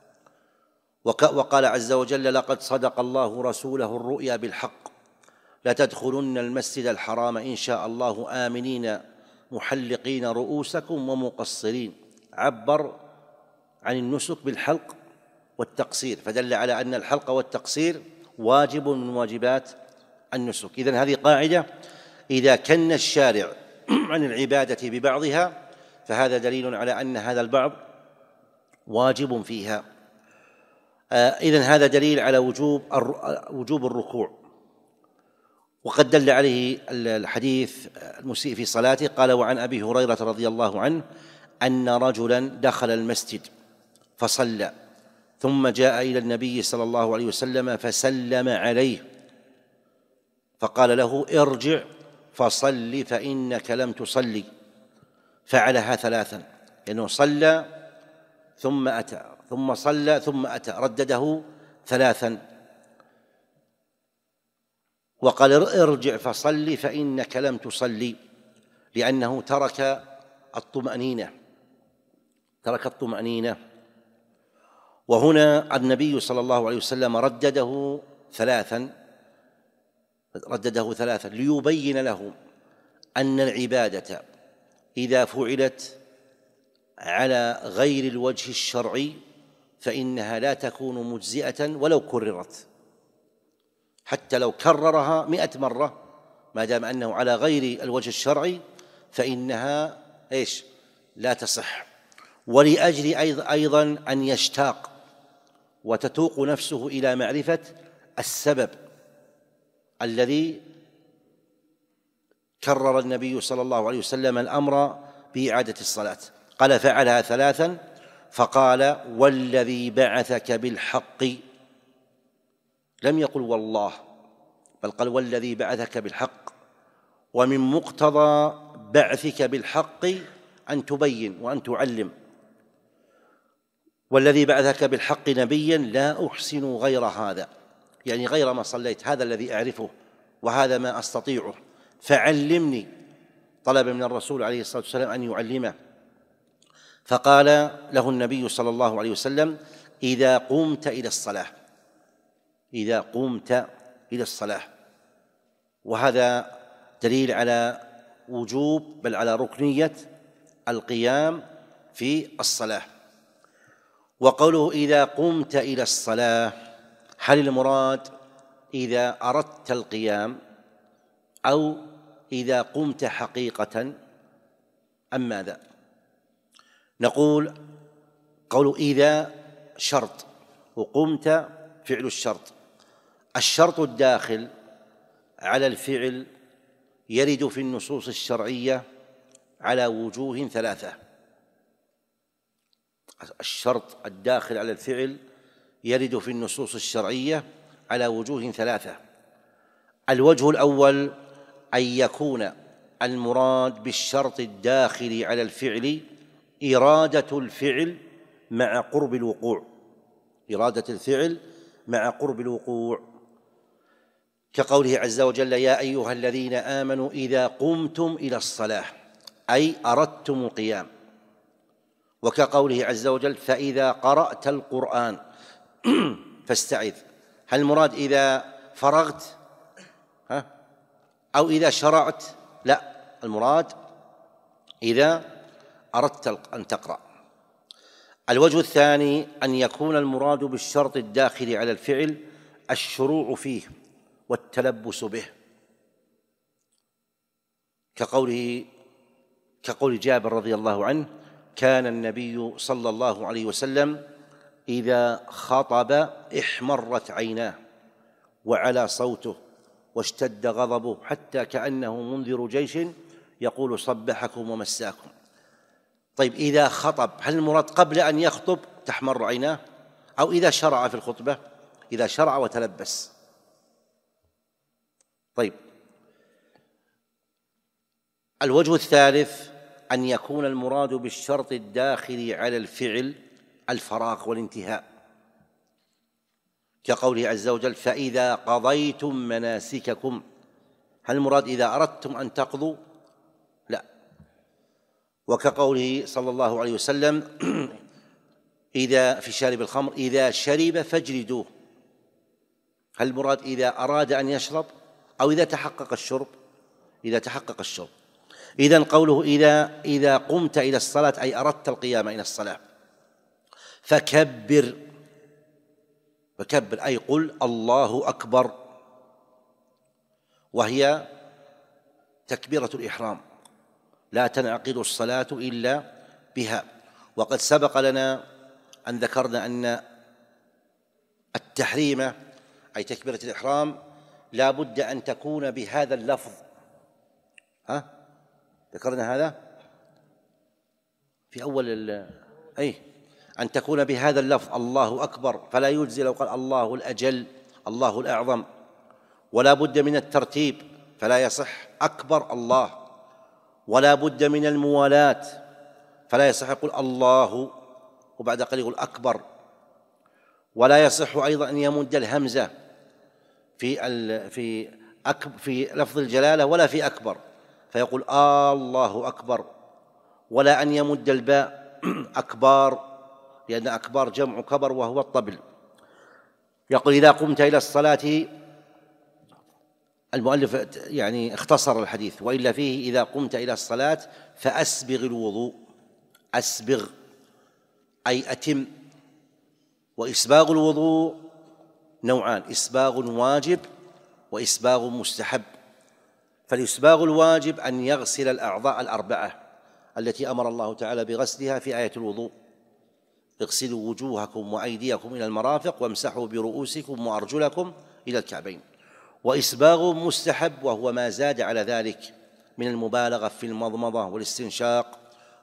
وقال عز وجل لقد صدق الله رسوله الرؤيا بالحق لتدخلن المسجد الحرام إن شاء الله آمنين محلقين رؤوسكم ومقصرين، عبر عن النسك بالحلق والتقصير، فدل على أن الحلق والتقصير واجب من واجبات النسك. إذن هذه قاعدة، إذا كن الشارع عن العبادة ببعضها فهذا دليل على أن هذا البعض واجب فيها. إذن هذا دليل على وجوب وجوب الركوع. وقد دل عليه الحديث المسيء في صلاته، قال وعن أبي هريرة رضي الله عنه أن رجلا دخل المسجد فصلى ثم جاء إلى النبي صلى الله عليه وسلم فسلم عليه فقال له ارجع فصل فإنك لم تصلي، فعلها ثلاثا، لأنه صلى ثم أتى ثم صلى ثم أتى، ردده ثلاثا، وقال ارجع فصل فإنك لم تصلي، لأنه ترك الطمأنينة ترك الطمأنينة وهنا النبي صلى الله عليه وسلم ردده ثلاثا ردده ثلاثا ليبين له أن العبادة إذا فعلت على غير الوجه الشرعي فإنها لا تكون مجزئة ولو كررت، حتى لو كررها مئة مرة ما دام أنه على غير الوجه الشرعي فإنها إيش؟ لا تصح. ولأجل أيضا أن يشتاق وتتوق نفسه إلى معرفة السبب الذي كرر النبي صلى الله عليه وسلم الأمر بإعادة الصلاة، قال فعلها ثلاثا فقال والذي بعثك بالحق، لم يقل والله، بل قال والذي بعثك بالحق. ومن مقتضى بعثك بالحق أن تبين وأن تعلم. والذي بعثك بالحق نبيا لا أحسن غير هذا، يعني غير ما صليت، هذا الذي أعرفه وهذا ما أستطيعه، فعلمني. طلب من الرسول عليه الصلاة والسلام أن يعلمه، فقال له النبي صلى الله عليه وسلم إذا قمت إلى الصلاة، إذا قمت إلى الصلاة. وهذا دليل على وجوب بل على ركنية القيام في الصلاة. وقوله إذا قمت إلى الصلاة، هل المراد إذا أردت القيام أو إذا قمت حقيقة أم ماذا؟ نقول قول إذا شرط وقمت فعل الشرط. الشرط الداخل على الفعل يرد في النصوص الشرعية على وجوه ثلاثة. الشرط الداخل على الفعل يرد في النصوص الشرعية على وجوه ثلاثة. الوجه الأول أن يكون المراد بالشرط الداخل على الفعل إرادة الفعل مع قرب الوقوع، إرادة الفعل مع قرب الوقوع، كقوله عز وجل يا أيها الذين آمنوا إذا قمتم إلى الصلاة، أي أردتم القيام. وكقوله عز وجل فإذا قرأت القرآن فاستعذ. هل المراد إذا فرغت ها؟ أو إذا شرعت؟ لا، المراد إذا أردت أن تقرأ. الوجه الثاني أن يكون المراد بالشرط الداخل على الفعل الشروع فيه والتلبس به، كقوله كقول جابر رضي الله عنه كان النبي صلى الله عليه وسلم إذا خطب احمرت عيناه وعلى صوته واشتد غضبه حتى كأنه منذر جيش يقول صبحكم ومساكم. طيب إذا خطب، هل المراد قبل أن يخطب تحمر عيناه أو إذا شرع في الخطبة؟ إذا شرع وتلبس. طيب الوجه الثالث أن يكون المراد بالشرط الداخل على الفعل الفراغ والانتهاء، كقوله عز وجل فإذا قضيتم مناسككم. هل المراد إذا أردتم أن تقضوا؟ لا. وكقوله صلى الله عليه وسلم إذا في شارب الخمر إذا شرب فاجلدوه. هل المراد إذا أراد أن يشرب أو إذا تحقق الشرب؟ إذا تحقق الشرب. إذن قوله إذا إذا قمت إلى الصلاة أي أردت القيام إلى الصلاة، فكبر، فكبر أي قل الله أكبر، وهي تكبيرة الإحرام، لا تنعقد الصلاة إلا بها. وقد سبق لنا أن ذكرنا أن التحريم أي تكبيرة الإحرام لا بد أن تكون بهذا اللفظ. ها ذكرنا هذا في أول أي أن تكون بهذا اللفظ الله أكبر، فلا يجزي لو قال الله الأجل الله الأعظم. ولا بد من الترتيب، فلا يصح أكبر الله. ولا بد من الموالاة، فلا يصح يقول الله وبعد قليل يقول أكبر. ولا يصح أيضا أن يمد الهمزة في في في لفظ الجلالة ولا في أكبر فيقول آه الله أكبر. ولا أن يمد الباء أكبار، لأن أكبار جمع كبر وهو الطبل. يقول إذا قمت إلى الصلاة، المؤلف يعني اختصر الحديث، وإلا فيه إذا قمت إلى الصلاة فأسبغ الوضوء. أسبغ أي أتم. وإسباغ الوضوء نوعان، إسباغ واجب وإسباغ مستحب. فالإسباغ الواجب أن يغسل الأعضاء الأربعة التي أمر الله تعالى بغسلها في آية الوضوء، اغسلوا وجوهكم وأيديكم إلى المرافق وامسحوا برؤوسكم وأرجلكم إلى الكعبين. وإسباغ مستحب وهو ما زاد على ذلك من المبالغة في المضمضة والاستنشاق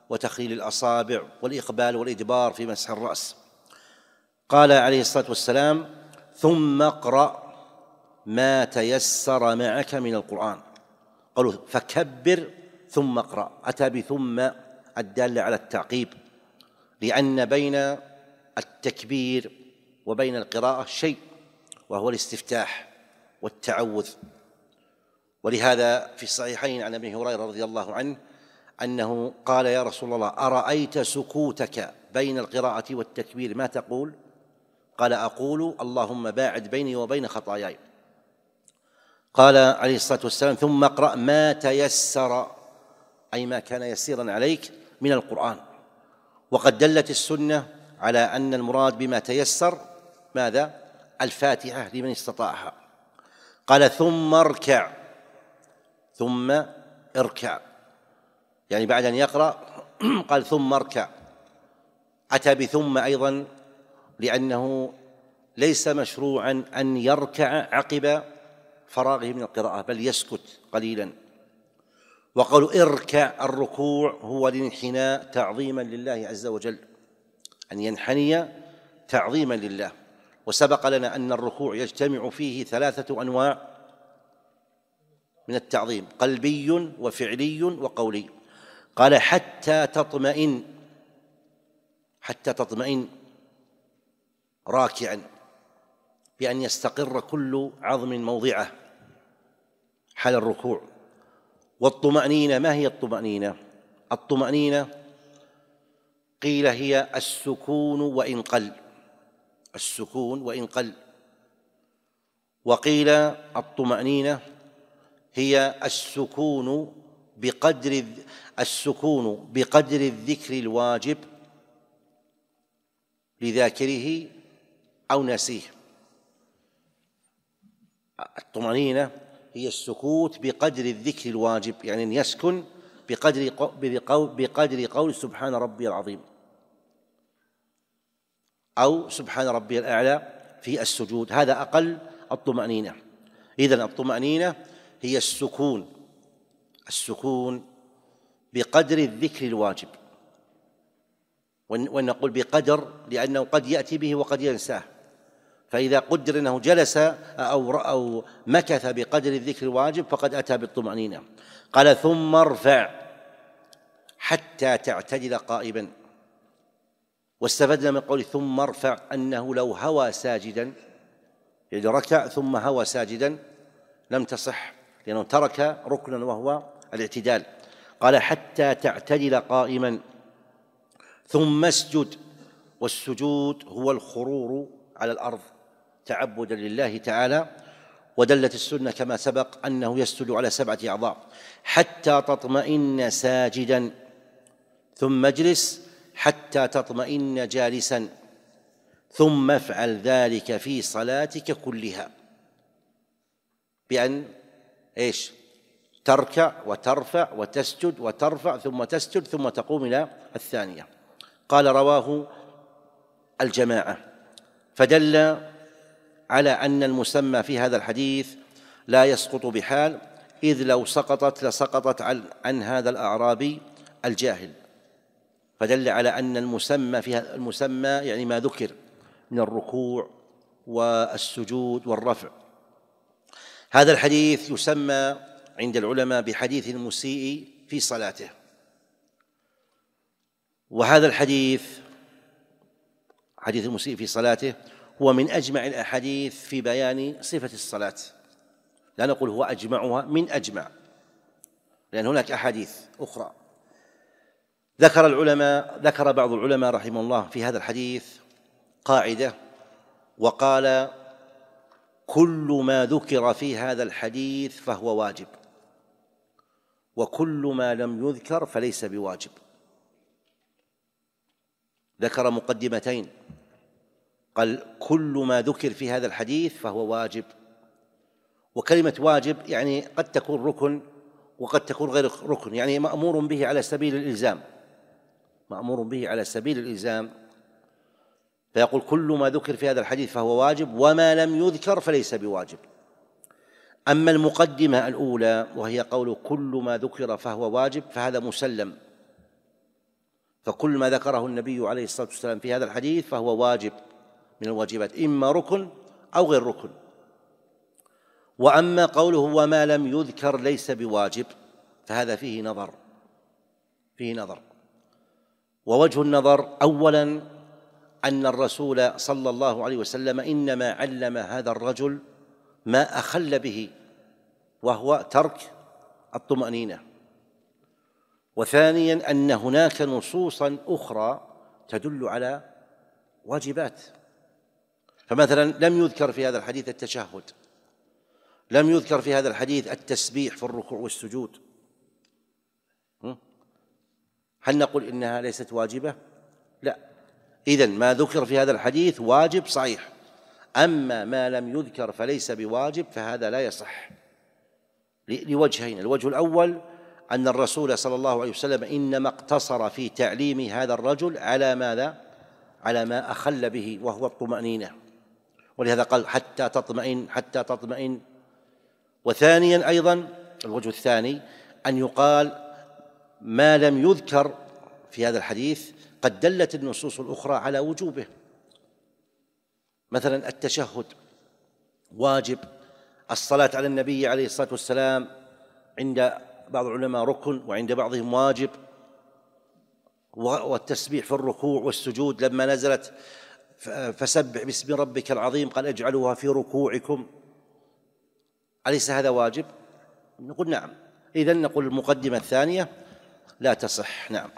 وتخليل الأصابع والإقبال والإدبار في مسح الرأس. قال عليه الصلاة والسلام: ثم اقرأ ما تيسر معك من القرآن. قالوا: فكبر ثم اقرأ. أتى بثم الدالة على التعقيب، لأن بين التكبير وبين القراءة شيء، وهو الاستفتاح والتعوذ. ولهذا في الصحيحين عن ابي هريرة رضي الله عنه أنه قال: يا رسول الله، أرأيت سكوتك بين القراءة والتكبير ما تقول؟ قال: أقول: اللهم باعد بيني وبين خطاياي. قال عليه الصلاة والسلام: ثم اقرأ ما تيسر، أي ما كان يسيرا عليك من القرآن. وقد دلت السنة على أن المراد بما تيسر ماذا؟ الفاتحة لمن استطاعها. قال: ثم اركع، ثم اركع، يعني بعد أن يقرأ قال: ثم اركع. أتى بثم أيضا لأنه ليس مشروعا أن يركع عقب فراغه من القراءة، بل يسكت قليلا. وقالوا: اركع، الركوع هو الانحناء تعظيما لله عز وجل، أن ينحني تعظيما لله. وسبق لنا أن الركوع يجتمع فيه ثلاثة أنواع من التعظيم: قلبي وفعلي وقولي. قال: حتى تطمئن، حتى تطمئن راكعا، بأن يستقر كل عظم موضعه حال الركوع. والطمأنينة، ما هي الطمأنينة؟ الطمأنينة قيل هي السكون وإن قل، السكون وإن قل. وقيل الطمأنينة هي السكون بقدر السكون بقدر الذكر الواجب لذاكره أو ناسيه. الطمأنينة هي السكوت بقدر الذكر الواجب، يعني أن يسكن بقدر بقدر قول سبحان ربي العظيم أو سبحان ربي الأعلى في السجود، هذا أقل الطمأنينة. إذن الطمأنينة هي السكون السكون بقدر الذكر الواجب، ونقول بقدر لأنه قد يأتي به وقد ينساه، فإذا قدر أنه جلس أو أو مكث بقدر الذكر الواجب فقد أتى بالطمأنينة. قال: ثم ارفع حتى تعتدل قائما. واستفدنا من قول ثم ارفع أنه لو هوى ساجدا، يعني ركع ثم هوى ساجدا لم تصح، لأنه ترك ركنا وهو الاعتدال. قال: حتى تعتدل قائما. ثم اسجد، والسجود هو الخرور على الأرض تعبدا لله تعالى. ودلت السنة كما سبق أنه يسجد على سبعة أعضاء. حتى تطمئن ساجدا، ثم اجلس حتى تطمئن جالسا، ثم افعل ذلك في صلاتك كلها، بأن إيش؟ تركع وترفع وتسجد وترفع ثم تسجد ثم تقوم إلى الثانية. قال: رواه الجماعة. فدل على أن المسمى في هذا الحديث لا يسقط بحال، إذ لو سقطت لسقطت عن هذا الأعرابي الجاهل. فدل على أن المسمى فيها المسمى يعني ما ذكر من الركوع والسجود والرفع. هذا الحديث يسمى عند العلماء بحديث المسيء في صلاته. وهذا الحديث حديث المسيء في صلاته هو من أجمع الأحاديث في بيان صفة الصلاة، لا نقول هو أجمعها، من أجمع، لأن هناك أحاديث أخرى. ذكر العلماء ذكر بعض العلماء رحمه الله في هذا الحديث قاعدة، وقال: كل ما ذكر في هذا الحديث فهو واجب، وكل ما لم يذكر فليس بواجب. ذكر مقدمتين، قال: كل ما ذكر في هذا الحديث فهو واجب. وكلمة واجب يعني قد تكون ركن وقد تكون غير ركن، يعني مأمور به على سبيل الإلزام، مأمور به على سبيل الإلزام. فيقول: كل ما ذكر في هذا الحديث فهو واجب، وما لم يذكر فليس بواجب. أما المقدمة الأولى وهي قول كل ما ذكر فهو واجب، فهذا مسلم، فكل ما ذكره النبي عليه الصلاة والسلام في هذا الحديث فهو واجب من الواجبات، إما ركن أو غير ركن. وأما قوله وما لم يذكر ليس بواجب فهذا فيه نظر فيه نظر ووجه النظر أولاً أن الرسول صلى الله عليه وسلم إنما علم هذا الرجل ما أخل به وهو ترك الطمأنينة. وثانياً أن هناك نصوصاً أخرى تدل على واجبات، فمثلاً لم يذكر في هذا الحديث التشهد، لم يذكر في هذا الحديث التسبيح في الركوع والسجود. هل نقول إنها ليست واجبة؟ لا. إذن ما ذكر في هذا الحديث واجب صحيح، أما ما لم يذكر فليس بواجب فهذا لا يصح لوجهين. الوجه الأول أن الرسول صلى الله عليه وسلم إنما اقتصر في تعليم هذا الرجل على ماذا؟ على ما أخل به وهو الطمأنينة، ولهذا قال حتى تطمئن حتى تطمئن. وثانيا أيضا الوجه الثاني أن يقال ما لم يذكر في هذا الحديث قد دلت النصوص الأخرى على وجوبه. مثلا التشهد واجب، الصلاة على النبي عليه الصلاة والسلام عند بعض العلماء ركن وعند بعضهم واجب، والتسبيح في الركوع والسجود لما نزلت فسبح باسم ربك العظيم قال اجعلوها في ركوعكم، أليس هذا واجب؟ نقول نعم. إذن نقول المقدمة الثانية لا تصح. نعم.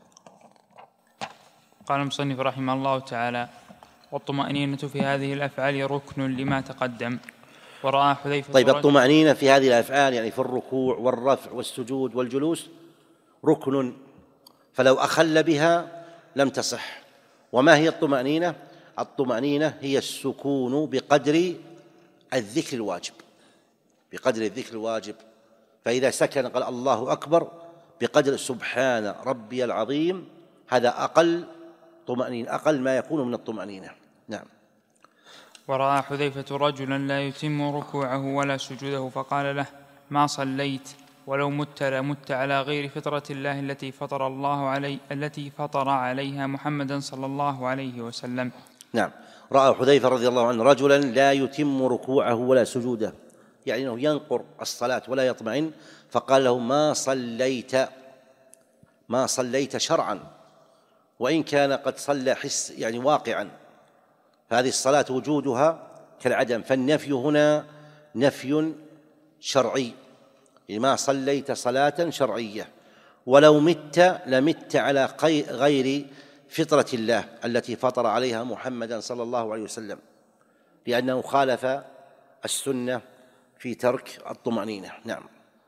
قال المصنف رحمه الله تعالى: والطمأنينة في هذه الأفعال ركن لما تقدم. ورأى حذيفة طيب الطمأنينة في هذه الأفعال يعني في الركوع والرفع والسجود والجلوس ركن، فلو أخل بها لم تصح. وما هي الطمأنينة؟ الطمأنينة هي السكون بقدر الذكر الواجب، بقدر الذكر الواجب. فإذا سكن قال الله أكبر بقدر سبحان ربي العظيم، هذا أقل طمأنينة، أقل ما يكون من الطمأنينة. نعم. ورأى حذيفة رجلا لا يتم ركوعه ولا سجوده فقال له: ما صليت، ولو مت لمت على غير فطرة الله التي فطر الله علي التي فطر عليها محمدا صلى الله عليه وسلم. نعم. رأى حذيفة رضي الله عنه رجلا لا يتم ركوعه ولا سجوده، يعني أنه ينقر الصلاة ولا يطمئن، فقال له: ما صليت، ما صليت شرعا، وإن كان قد صلى حس يعني واقعا، فهذه الصلاة وجودها كالعدم، فالنفي هنا نفي شرعي، يعني ما صليت صلاة شرعية. ولو مت لمت على غير فطرة الله التي فطر عليها محمدا صلى الله عليه وسلم، لأنه خالف السنة في ترك الطمأنينة. نعم.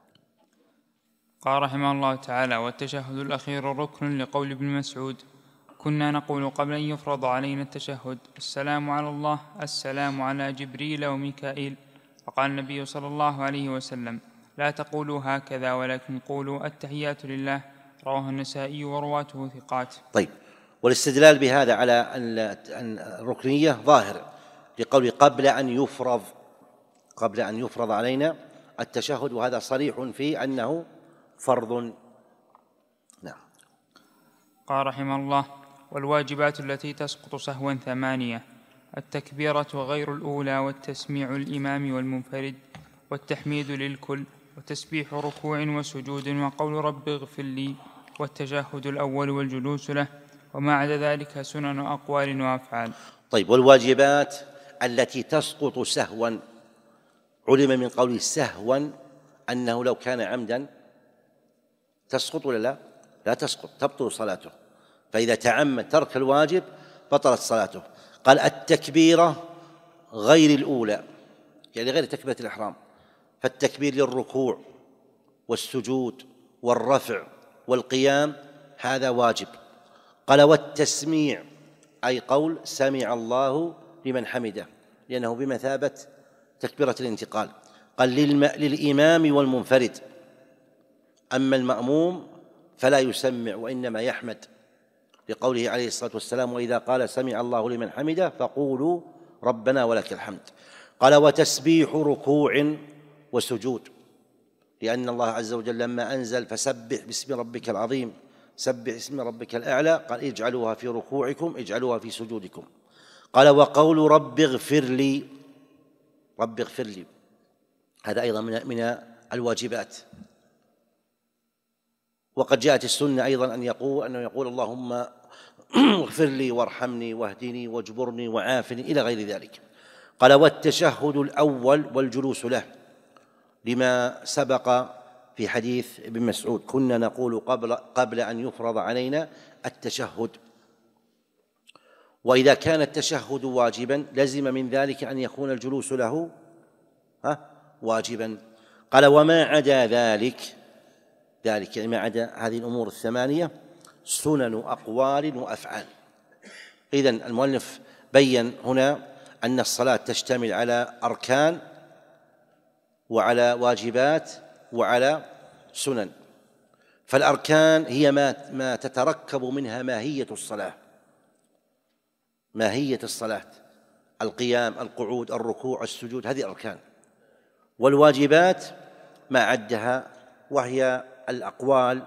قال رحمه الله تعالى: والتشهد الأخير ركن لقول ابن مسعود: كنا نقول قبل أن يفرض علينا التشهد: السلام على الله، السلام على جبريل وميكائيل. فقال النبي صلى الله عليه وسلم: لا تقولوا هكذا، ولكن قولوا التحيات لله. رواه النسائي ورواته ثقات. طيب، والاستدلال بهذا على أن الركنية ظاهر لقول قبل أن يفرض، قبل أن يفرض علينا التشهد، وهذا صريح في أنه فرض. نعم. قال رحمه الله: والواجبات التي تسقط سهوا ثمانية: التكبيرة غير الأولى، والتسميع الإمام والمنفرد، والتحميد للكل، وتسبيح ركوع وسجود، وقول رب اغفر لي، والتشهد الأول والجلوس له، وما عدا ذلك سنن أقوال وأفعال. طيب، والواجبات التي تسقط سهوا، علم من قول سهوا أنه لو كان عمدا تسقط ولا لا؟ لا تسقط، تبطل صلاته. فإذا تعمد ترك الواجب بطلت صلاته. قال التكبيرة غير الأولى، يعني غير تكبيرة الإحرام، فالتكبير للركوع والسجود والرفع والقيام هذا واجب. قال والتسميع أي قول سمع الله لمن حمده، لأنه بمثابة تكبيرة الانتقال. قال للإمام والمنفرد، أما المأموم فلا يسمع وإنما يحمد، لقوله عليه الصلاة والسلام: وإذا قال سمع الله لمن حمده فقولوا ربنا ولك الحمد. قال وتسبيح ركوع وسجود، لأن الله عز وجل لما أنزل فسبح باسم ربك العظيم سبح اسم ربك الأعلى، قال اجعلوها في ركوعكم، اجعلوها في سجودكم. قال وقول رب اغفر لي، رب اغفر لي، هذا أيضا من من الواجبات. وقد جاءت السنة أيضا أن يقول أنه يقول اللهم اغفر لي وارحمني واهدني واجبرني وعافني إلى غير ذلك. قال والتشهد الأول والجلوس له، لما سبق في حديث ابن مسعود كنا نقول قبل قبل أن يفرض علينا التشهد. وإذا كان التشهد واجبا لزم من ذلك أن يكون الجلوس له ها واجبا. قال وما عدا ذلك، ذلك يعني ما عدا هذه الأمور الثمانية سنن أقوال وأفعال. إذن المؤلف بين هنا أن الصلاة تشتمل على أركان وعلى واجبات وعلى سنن. فالأركان هي ما ما تتركب منها ماهية الصلاة، ماهية الصلاة، القيام، القعود، الركوع، السجود، هذه أركان. والواجبات ما عدها وهي الأقوال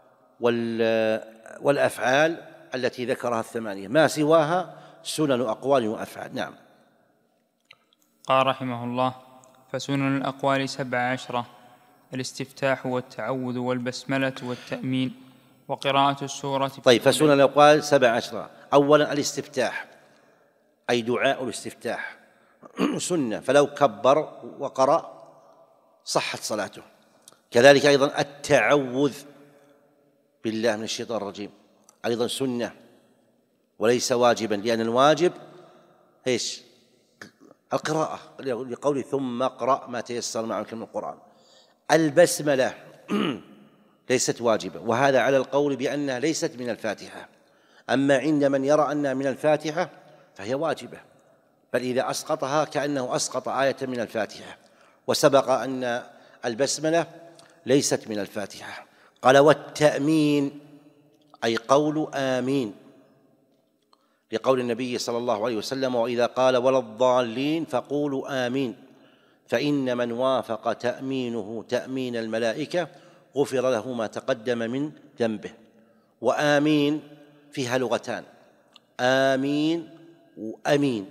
والأفعال التي ذكرها الثمانية، ما سواها سنن أقوال وأفعال. نعم. قال رحمه الله فسنن الأقوال سبع عشرة: الاستفتاح والتعوذ والبسملة والتأمين وقراءة السورة. طيب، فسنن الأقوال سبع عشرة. أولا الاستفتاح، أي دعاء الاستفتاح سنة، فلو كبر وقرأ صحت صلاته. كذلك أيضا التعوذ بالله من الشيطان الرجيم أيضا سنة وليس واجبا، لأن الواجب إيش؟ القراءة، لقوله ثم اقرأ ما تيسر معك من القرآن. البسملة ليست واجبة، وهذا على القول بأنها ليست من الفاتحة. أما عند من يرى أنها من الفاتحة فهي واجبة، بل إذا أسقطها كأنه أسقط آية من الفاتحة. وسبق أن البسملة ليست من الفاتحة. قال والتأمين أي قول آمين، لقول النبي صلى الله عليه وسلم وإذا قال ولا الضالين فقولوا آمين، فإن من وافق تأمينه تأمين الملائكة غفر له ما تقدم من ذنبه. وآمين فيها لغتان، آمين وأمين.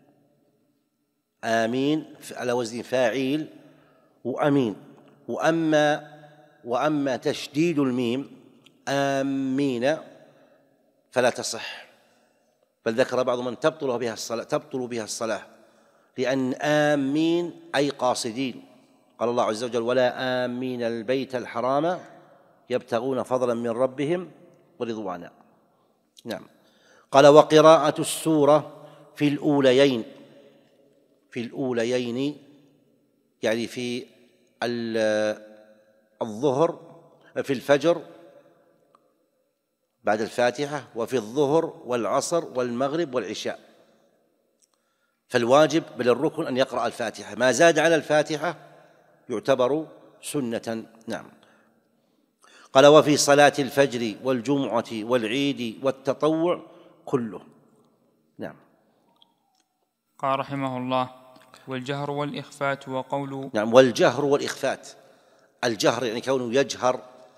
آمين على وزن فاعل وأمين. وأما وأما تشديد الميم آمين فلا تصح، بل ذكر بعض من تبطل بها الصلاة تبطل بها الصلاة لأن آمين أي قاصدين. قال الله عز وجل ولا آمين البيت الحرام يبتغون فضلا من ربهم ورضوانا. نعم. قال وقراءة السورة في الأوليين، في الأوليين يعني في الظهر، في الفجر بعد الفاتحة، وفي الظهر والعصر والمغرب والعشاء. فالواجب بل الركن أن يقرأ الفاتحة، ما زاد على الفاتحة يعتبر سنة. نعم. قال وفي صلاة الفجر والجمعة والعيد والتطوع كله. نعم. قال رحمه الله والجهر والإخفات وقول. نعم. والجهر والإخفات، الجهر يعني كونه يجهر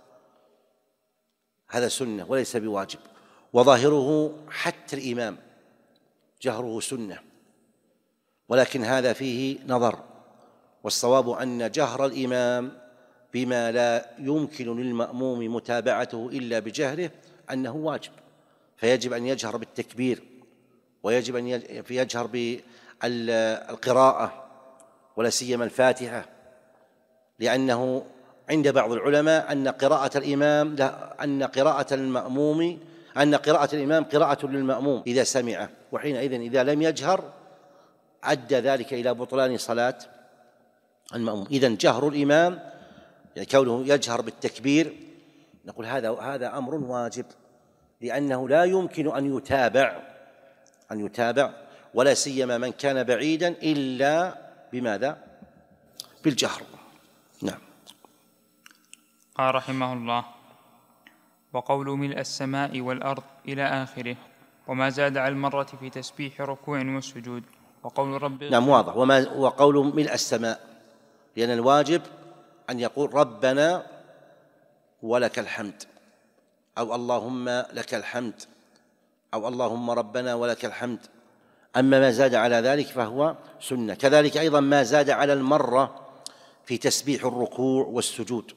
هذا سنة وليس بواجب، وظاهره حتى الإمام جهره سنة، ولكن هذا فيه نظر، والصواب أن جهر الإمام بما لا يمكن للمأموم متابعته إلا بجهره أنه واجب، فيجب أن يجهر بالتكبير، ويجب أن يجهر بالقراءة ولا سيما الفاتحة، لأنه عند بعض العلماء أن قراءة الإمام لا أن قراءة المأموم أن قراءة الإمام قراءة للمأموم إذا سمع، وحينئذ إذا لم يجهر أدى ذلك إلى بطلان صلاة المأموم. إذن جهر الإمام يعني كونه يجهر بالتكبير نقول هذا هذا أمر واجب، لأنه لا يمكن أن يتابع أن يتابع ولا سيما من كان بعيدا إلا بماذا؟ بالجهر. نعم. قال رحمه الله وقول ملء السماء والأرض إلى آخره، وما زاد على المرة في تسبيح ركوع والسجود. وقول رب. نعم واضح. وما وقول ملء السماء، لأن الواجب أن يقول ربنا ولك الحمد، أو اللهم لك الحمد أو اللهم ربنا ولك الحمد. أما ما زاد على ذلك فهو سنة. كذلك أيضا ما زاد على المرة في تسبيح الركوع والسجود،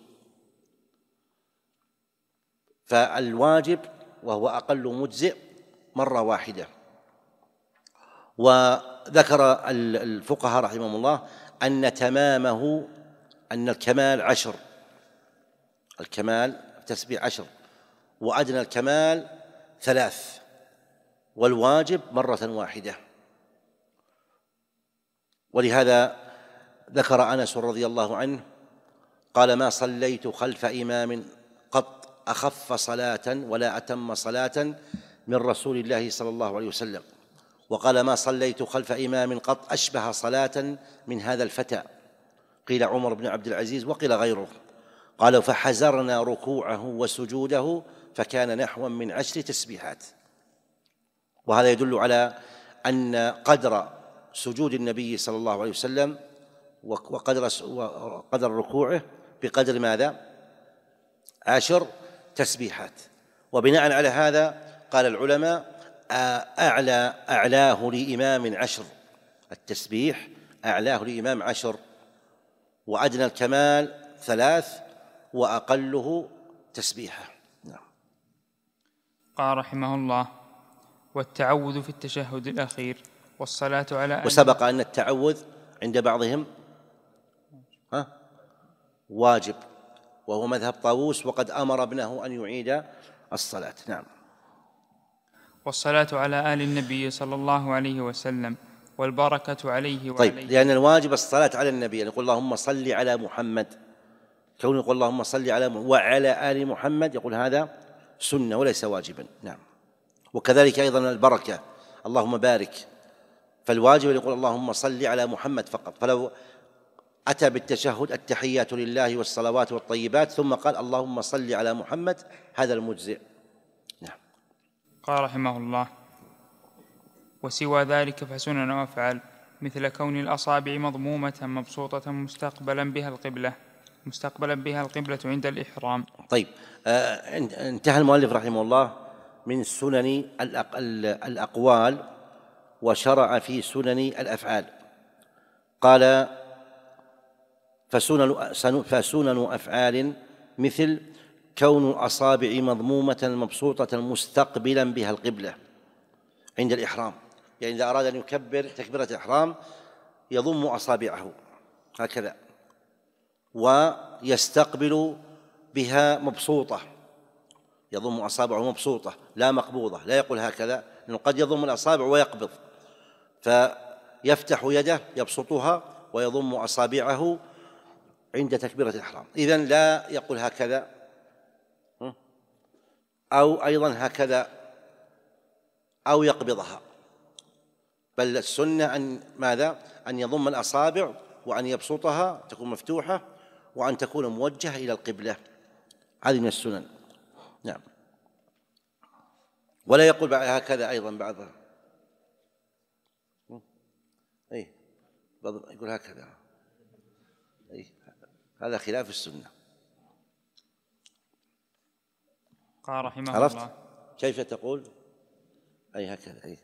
فالواجب وهو أقل مجزئ مرة واحدة. وذكر الفقهاء رحمهم الله أن تمامه أن الكمال عشر، الكمال تسبيح عشر، وأدنى الكمال ثلاث، والواجب مرة واحدة. ولهذا ذكر أنس رضي الله عنه قال: ما صليت خلف إمام قط أخف صلاة ولا أتم صلاة من رسول الله صلى الله عليه وسلم. وقال: ما صليت خلف إمام قط أشبه صلاة من هذا الفتى. قيل عمر بن عبد العزيز وقيل غيره. قالوا: فحزرنا ركوعه وسجوده فكان نحوا من عشر تسبيحات. وهذا يدل على أن قدر سجود النبي صلى الله عليه وسلم وقدر وقدر ركوعه بقدر ماذا؟ عشر تسبيحات. وبناء على هذا قال العلماء: أعلى أعلاه لإمام عشر، التسبيح أعلاه لإمام عشر، وأدنى الكمال ثلاث، وأقله تسبيحة. نعم. قال رحمه الله: والتعوذ في التشهد الأخير والصلاة على. وسبق أن التعوذ عند بعضهم ها واجب، وهو مذهب طاووس، وقد أمر ابنه أن يعيد الصلاة. نعم. والصلاة على آل النبي صلى الله عليه وسلم والبركة عليه وعليه. طيب، لأن الواجب الصلاة على النبي، يقول اللهم صل على محمد، كون يقول اللهم صل على وعلى آل محمد يقول هذا سنة وليس واجبا. نعم. وكذلك أيضا البركة، اللهم بارك، فالواجب يقول اللهم صل على محمد فقط. فلو أتى بالتشهد التحيات لله والصلوات والطيبات ثم قال اللهم صل على محمد، هذا المجزئ. نعم. قال رحمه الله: وسوى ذلك فسنن وأفعال، مثل كون الأصابع مضمومة مبسوطة مستقبلا بها القبلة مستقبلا بها القبلة عند الإحرام. طيب، آه انتهى المؤلف رحمه الله من سنن الأقوال وشرع في سنن الأفعال. قال: فسنن, فسنن أفعال مثل كون الأصابع مضمومة مبسوطة مستقبلا بها القبلة عند الإحرام، يعني إذا أراد أن يكبر تكبيرة الإحرام يضم أصابعه هكذا ويستقبل بها مبسوطة، يضم أصابعه مبسوطة لا مقبوضة، لا يقول هكذا، لأنه قد يضم الأصابع ويقبض، فيفتح يده يبسطها ويضم أصابعه عند تكبيرة الإحرام. إذن لا يقول هكذا أو أيضا هكذا أو يقبضها، بل السنة أن ماذا؟ أن يضم الأصابع وأن يبسطها تكون مفتوحة وأن تكون موجهة إلى القبلة، هذه من السنن. نعم. ولا يقول هكذا أيضا بعضها، أي يقول هكذا، أي هذا خلاف السنة. قال رحمه عرفت الله: كيف تقول؟ أي هكذا. أي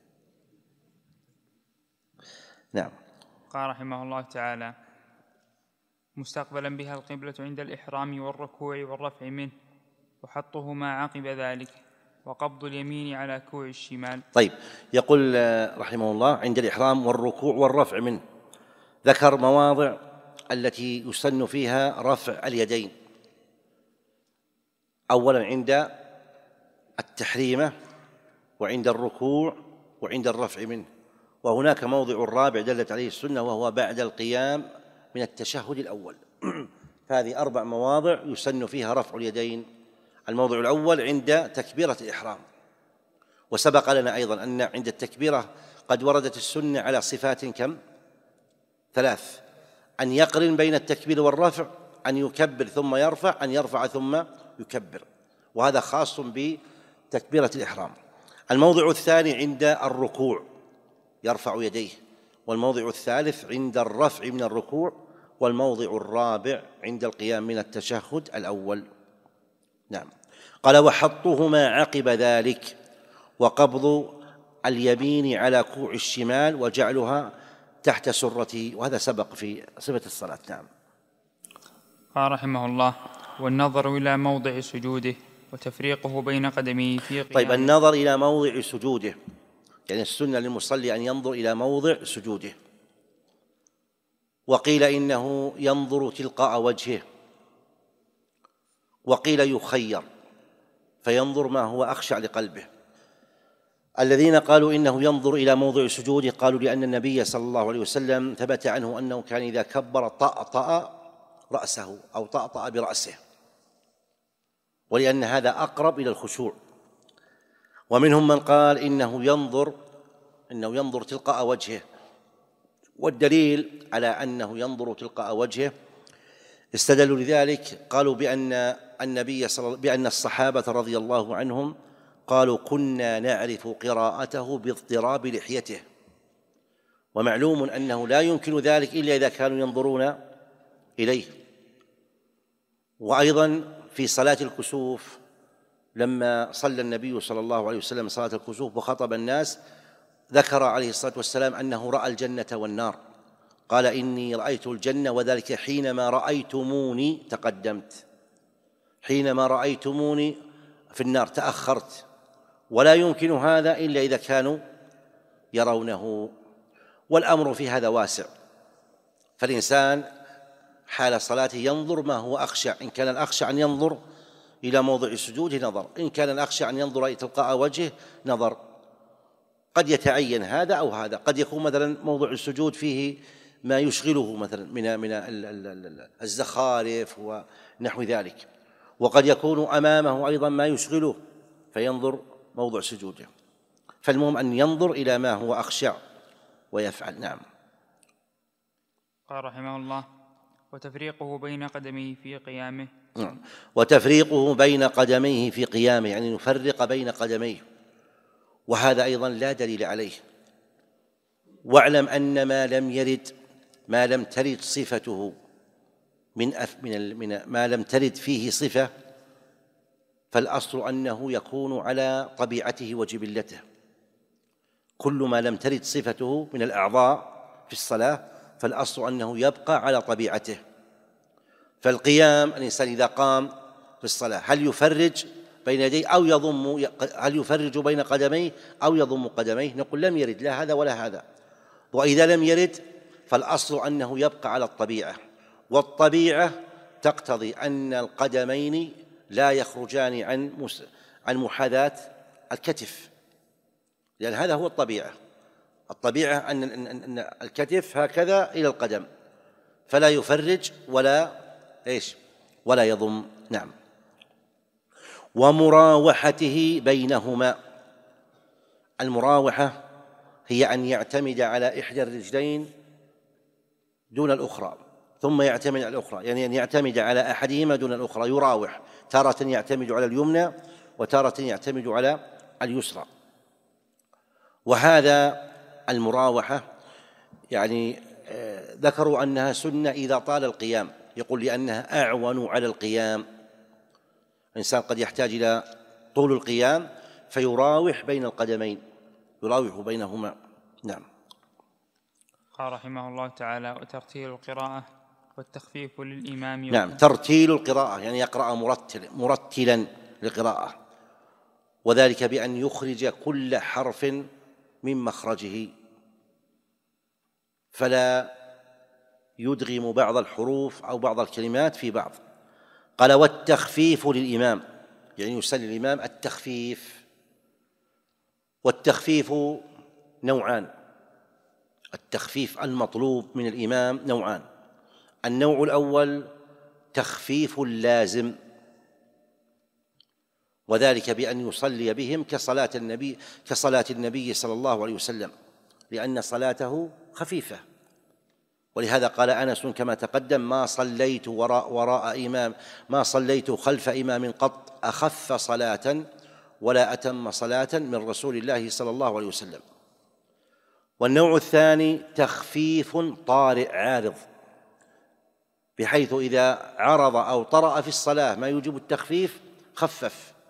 نعم. قال رحمه الله تعالى: مستقبلا بها القبلة عند الإحرام والركوع والرفع منه، وحطهما عقب ذلك، وقبض اليمين على كوع الشمال. طيب، يقول رحمه الله عند الإحرام والركوع والرفع منه، ذكر مواضع التي يسن فيها رفع اليدين. أولا عند التحريمة وعند الركوع وعند الرفع منه، وهناك موضع الرابع دلت عليه السنة وهو بعد القيام من التشهد الأول. هذه أربع مواضع يسن فيها رفع اليدين. الموضع الأول عند تكبيرة الإحرام، وسبق لنا أيضا أن عند التكبيرة قد وردت السنة على صفات كم؟ ثلاث: أن يقرن بين التكبير والرفع، أن يكبر ثم يرفع، أن يرفع ثم يكبر، وهذا خاص بتكبيرة الإحرام. الموضع الثاني عند الركوع يرفع يديه، والموضع الثالث عند الرفع من الركوع، والموضع الرابع عند القيام من التشهد الأول. نعم. قال: وحطهما عقب ذلك، وقبض اليمين على كوع الشمال وجعلها تحت سرته، وهذا سبق في صفة الصلاة. نعم. قال رحمه الله: والنظر إلى موضع سجوده وتفريقه بين قدميه في قيامه. طيب، النظر إلى موضع سجوده، يعني السنة للمصلي أن ينظر إلى موضع سجوده. وقيل إنه ينظر تلقاء وجهه، وقيل يخير فينظر ما هو أخشع لقلبه. الذين قالوا إنه ينظر إلى موضع سجوده قالوا لأن النبي صلى الله عليه وسلم ثبت عنه أنه كان إذا كبر طأطأ رأسه أو طأطأ برأسه، ولأن هذا أقرب إلى الخشوع. ومنهم من قال إنه ينظر إنه ينظر تلقاء وجهه، والدليل على أنه ينظر تلقاء وجهه استدلوا لذلك، قالوا بأن النبي صلى بأن الصحابة رضي الله عنهم قالوا: كنا نعرف قراءته باضطراب لحيته، ومعلوم أنه لا يمكن ذلك إلا إذا كانوا ينظرون إليه. وأيضا في صلاة الكسوف لما صلى النبي صلى الله عليه وسلم صلاة الكسوف وخطب الناس ذكر عليه الصلاة والسلام أنه رأى الجنة والنار، قال: إني رأيت الجنة وذلك حينما رأيتموني تقدمت، حينما رأيتموني في النار تأخرت، ولا يمكن هذا إلا إذا كانوا يرونه. والأمر في هذا واسع، فالإنسان حال صلاته ينظر ما هو أخشع. إن كان الأخشع أن ينظر إلى موضع السجود نظر، إن كان الأخشع أن ينظر إلى تلقاء وجهه نظر. قد يتعين هذا أو هذا، قد يكون مثلا موضع السجود فيه ما يشغله مثلا من من الزخارف ونحو ذلك، وقد يكون أمامه أيضا ما يشغله فينظر موضع سجوده. فالمهم أن ينظر إلى ما هو أخشع ويفعل. نعم. قال رحمه الله: وتفريقه بين قدميه في قيامه. نعم. وتفريقه بين قدميه في قيامه، يعني يفرق بين قدميه، وهذا أيضا لا دليل عليه. واعلم أن ما لم يرد ما لم ترد صفته من أف من من ما لم ترد فيه صفة، فالأصل أنه يكون على طبيعته وجبلته. كل ما لم ترد صفته من الأعضاء في الصلاة فالأصل أنه يبقى على طبيعته. فالقيام، الإنسان إذا قام في الصلاة هل يفرج بين يديه أو يضم، هل يفرج بين قدميه أو يضم قدميه؟ نقول لم يرد لا هذا ولا هذا. وإذا لم يرد فالأصل أنه يبقى على الطبيعة، والطبيعة تقتضي أن القدمين لا يخرجان عن عن محاذاة الكتف، لأن هذا هو الطبيعة. الطبيعة أن الكتف هكذا إلى القدم، فلا يفرج ولا إيش ولا يضم. نعم. ومراوحته بينهما، المراوحة هي أن يعتمد على إحدى الرجلين دون الأخرى ثم يعتمد على الأخرى، يعني أن يعتمد على أحدهما دون الأخرى، يراوح، تارة يعتمد على اليمنى وتارة يعتمد على اليسرى. وهذا المراوحة يعني ذكروا أنها سنة إذا طال القيام، يقول لأنها أعون على القيام. الإنسان قد يحتاج إلى طول القيام فيراوح بين القدمين، يراوح بينهما. نعم. قال رحمه الله تعالى: وترتيل القراءة والتخفيف للإمام. نعم، ترتيل القراءة يعني يقرأ مرتل مرتلا للقراءة، وذلك بأن يخرج كل حرف من مخرجه، فلا يدغم بعض الحروف أو بعض الكلمات في بعض. قال: والتخفيف للإمام، يعني يسلي الإمام التخفيف. والتخفيف نوعان، التخفيف المطلوب من الإمام نوعان. النوع الأول تخفيف لازم، وذلك بأن يصلي بهم كصلاة النبي كصلاة النبي صلى الله عليه وسلم، لأن صلاته خفيفة. ولهذا قال أنس كما تقدم: ما صليت وراء, وراء إمام ما صليت خلف إمام قط أخف صلاة ولا أتم صلاة من رسول الله صلى الله عليه وسلم. والنوع الثاني تخفيف طارئ عارض، بحيث إذا عرض أو طرأ في الصلاة ما يوجب التخفيف خفف،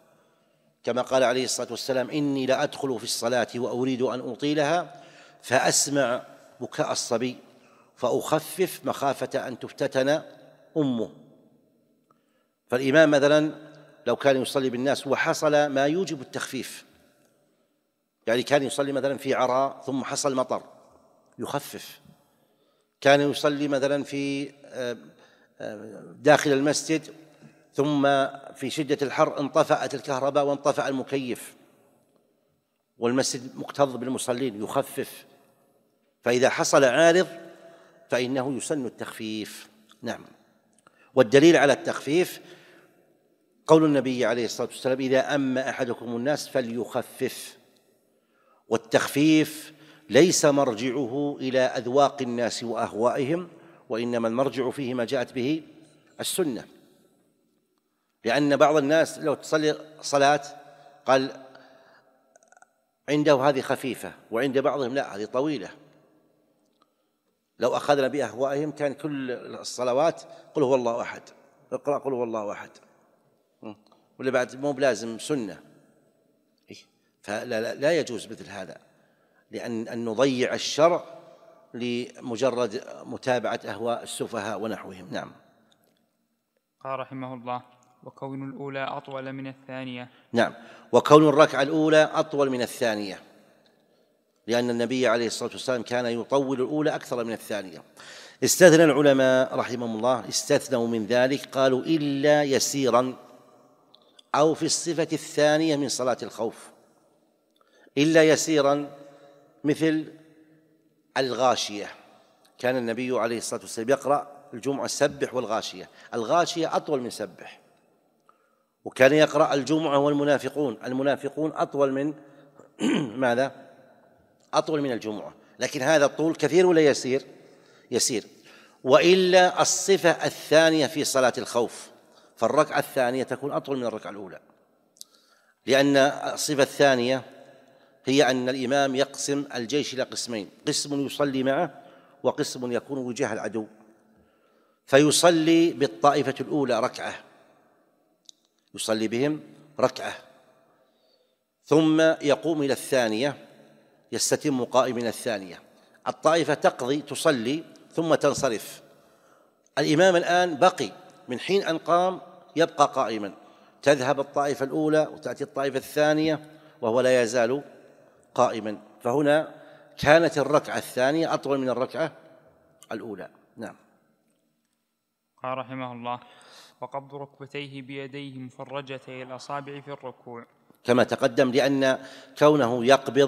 كما قال عليه الصلاة والسلام: إني لأدخل في الصلاة وأريد أن أطيلها فأسمع بكاء الصبي فأخفف مخافة أن تفتتن أمه. فالإمام مثلا لو كان يصلي بالناس وحصل ما يوجب التخفيف، يعني كان يصلي مثلا في عراء ثم حصل مطر يخفف، كان يصلي مثلا في داخل المسجد ثم في شدة الحر انطفأت الكهرباء وانطفأ المكيف والمسجد مكتظ بالمصلين يخفف. فإذا حصل عارض فإنه يسن التخفيف. نعم. والدليل على التخفيف قول النبي عليه الصلاة والسلام: إذا أما أحدكم الناس فليخفف. والتخفيف ليس مرجعه إلى أذواق الناس وأهوائهم، وإنما المرجع فيه ما جاءت به السنة. لأن بعض الناس لو تصلي صلاة قال عنده هذه خفيفة، وعند بعضهم لا هذه طويلة. لو أخذنا بأهوائهم كان كل الصلوات قل هو الله أحد، اقرأ قل هو الله أحد، ولا بعد مو بلازم سنة. فلا لا يجوز مثل هذا، لأن أن نضيع الشرع لمجرد متابعة أهواء السفهاء ونحوهم. نعم. قال رحمه الله: وكون الأولى أطول من الثانية. نعم، وكون الركعة الأولى أطول من الثانية، لأن النبي عليه الصلاة والسلام كان يطول الأولى أكثر من الثانية. استثنى العلماء رحمهم الله استثنوا من ذلك، قالوا إلا يسيرا أو في الصفة الثانية من صلاة الخوف. إلا يسيرا مثل الغاشية، كان النبي عليه الصلاة والسلام يقرأ الجمعة سبح والغاشية، الغاشية أطول من سبح. وكان يقرأ الجمعة والمنافقون، المنافقون أطول من ماذا؟ أطول من الجمعة، لكن هذا الطول كثير ولا يسير؟ يسير. وإلا الصفة الثانية في صلاة الخوف، فالركعة الثانية تكون أطول من الركعة الأولى، لأن الصفة الثانية هي أن الإمام يقسم الجيش إلى قسمين: قسم يصلي معه وقسم يكون وجاه العدو، فيصلي بالطائفة الأولى ركعة، يصلي بهم ركعة، ثم يقوم إلى الثانية يستتم قائما إلى الثانية. الطائفة تقضي تصلي ثم تنصرف. الإمام الآن بقي من حين أن قام يبقى قائما، تذهب الطائفة الأولى وتأتي الطائفة الثانية وهو لا يزال قائما. فهنا كانت الركعة الثانية أطول من الركعة الأولى. نعم. قال رحمه الله: وقبض ركبتيه بيديه مفرجتي الأصابع في الركوع، كما تقدم، لأن كونه يقبض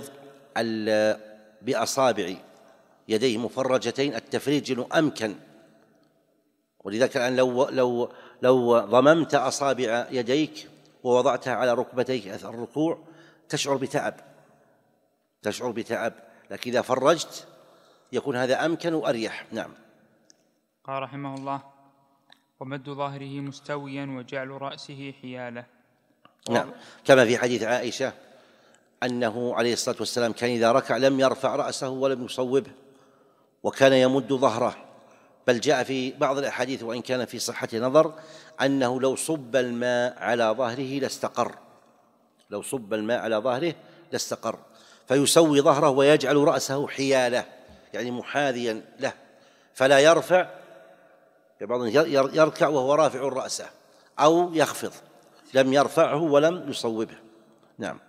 بأصابع يديه مفرجتين التفريج له أمكن. ولذلك الآن لو لو لو ضممت أصابع يديك ووضعتها على ركبتيك أثر الركوع تشعر بتعب تشعر بتعب لكن إذا فرجت يكون هذا أمكن وأريح. نعم. قال رحمه الله: ومد ظهره مستويا وجعل رأسه حياله. نعم، كما في حديث عائشة أنه عليه الصلاة والسلام كان إذا ركع لم يرفع رأسه ولم يصوبه، وكان يمد ظهره. بل جاء في بعض الأحاديث وإن كان في صحة نظر أنه لو صب الماء على ظهره لاستقر لو صب الماء على ظهره لاستقر فيسوي ظهره ويجعل رأسه حياله، يعني محاذيا له، فلا يرفع. بعضهم يركع وهو رافع رأسه أو يخفض، لم يرفعه ولم يصوبه. نعم.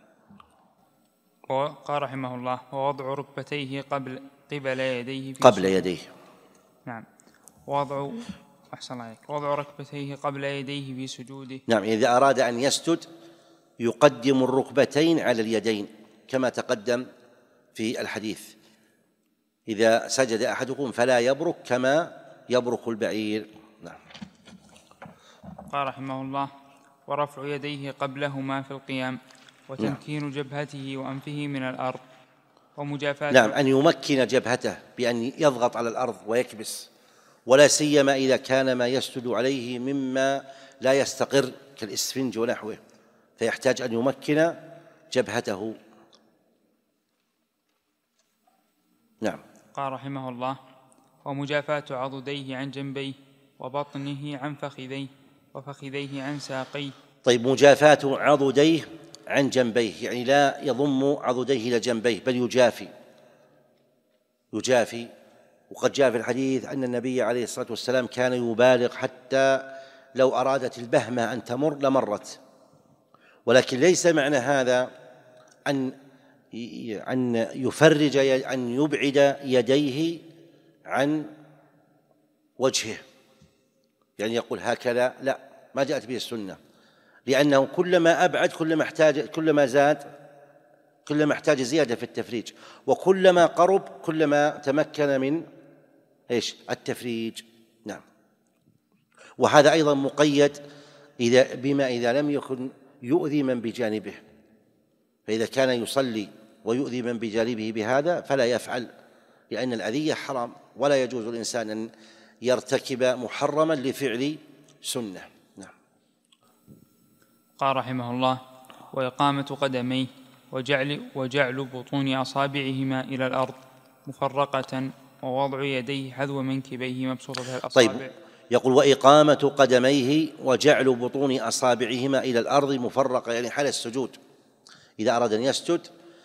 قال رحمه الله: ووضع ركبتيه قبل قبل يديه في قبل يديه. نعم. ووضع أحسن عليك وضع ركبتيه قبل يديه في سجوده. نعم، إذا أراد أن يسجد يقدم الركبتين على اليدين كما تقدم في الحديث: إذا سجد أحدكم فلا يبرك كما يبرك البعير. نعم. قال رحمه الله: ورفع يديه قبلهما في القيام، وتمكين نعم. جبهته وأنفه من الأرض، ومجافاة نعم، أن يمكن جبهته بأن يضغط على الأرض ويكبس، ولا سيما إذا كان ما يسجد عليه مما لا يستقر كالإسفنج ونحوه، فيحتاج أن يمكن جبهته. نعم. قال رحمه الله: ومجافاة عضديه عن جنبيه، وبطنه عن فخذيه، وفخذيه عن ساقيه. طيب، مجافاة عضديه عن جنبيه، يعني لا يضم عضديه إلى جنبيه بل يجافي يجافي وقد جاء في الحديث أن النبي عليه الصلاة والسلام كان يبالغ حتى لو أرادت البهمة أن تمر لمرت. ولكن ليس معنى هذا أن أن يفرج أن يبعد يديه عن وجهه، يعني يقول هكذا، لا، ما جاءت به السنة، لأنه كلما أبعد كلما احتاج كلما زاد كلما احتاج زيادة في التفريج، وكلما قرب كلما تمكن من ايش؟ التفريج. نعم. وهذا أيضا مقيد إذا بما إذا لم يكن يؤذي من بجانبه، فإذا كان يصلي ويؤذي من بجانبه بهذا فلا يفعل، لأن الأذية حرام، ولا يجوز الإنسان أن يرتكب محرما لفعل سنة. نعم. قال رحمه الله: وإقامة قدميه وجعل, وجعل بطون أصابعهما إلى الأرض مفرقة، ووضع يديه حذو منكبيه مبسوطة الأصابع. طيب، يقول: وإقامة قدميه وجعل بطون أصابعهما إلى الأرض مفرقة، يعني حال السجود، إذا أراد أن يسجد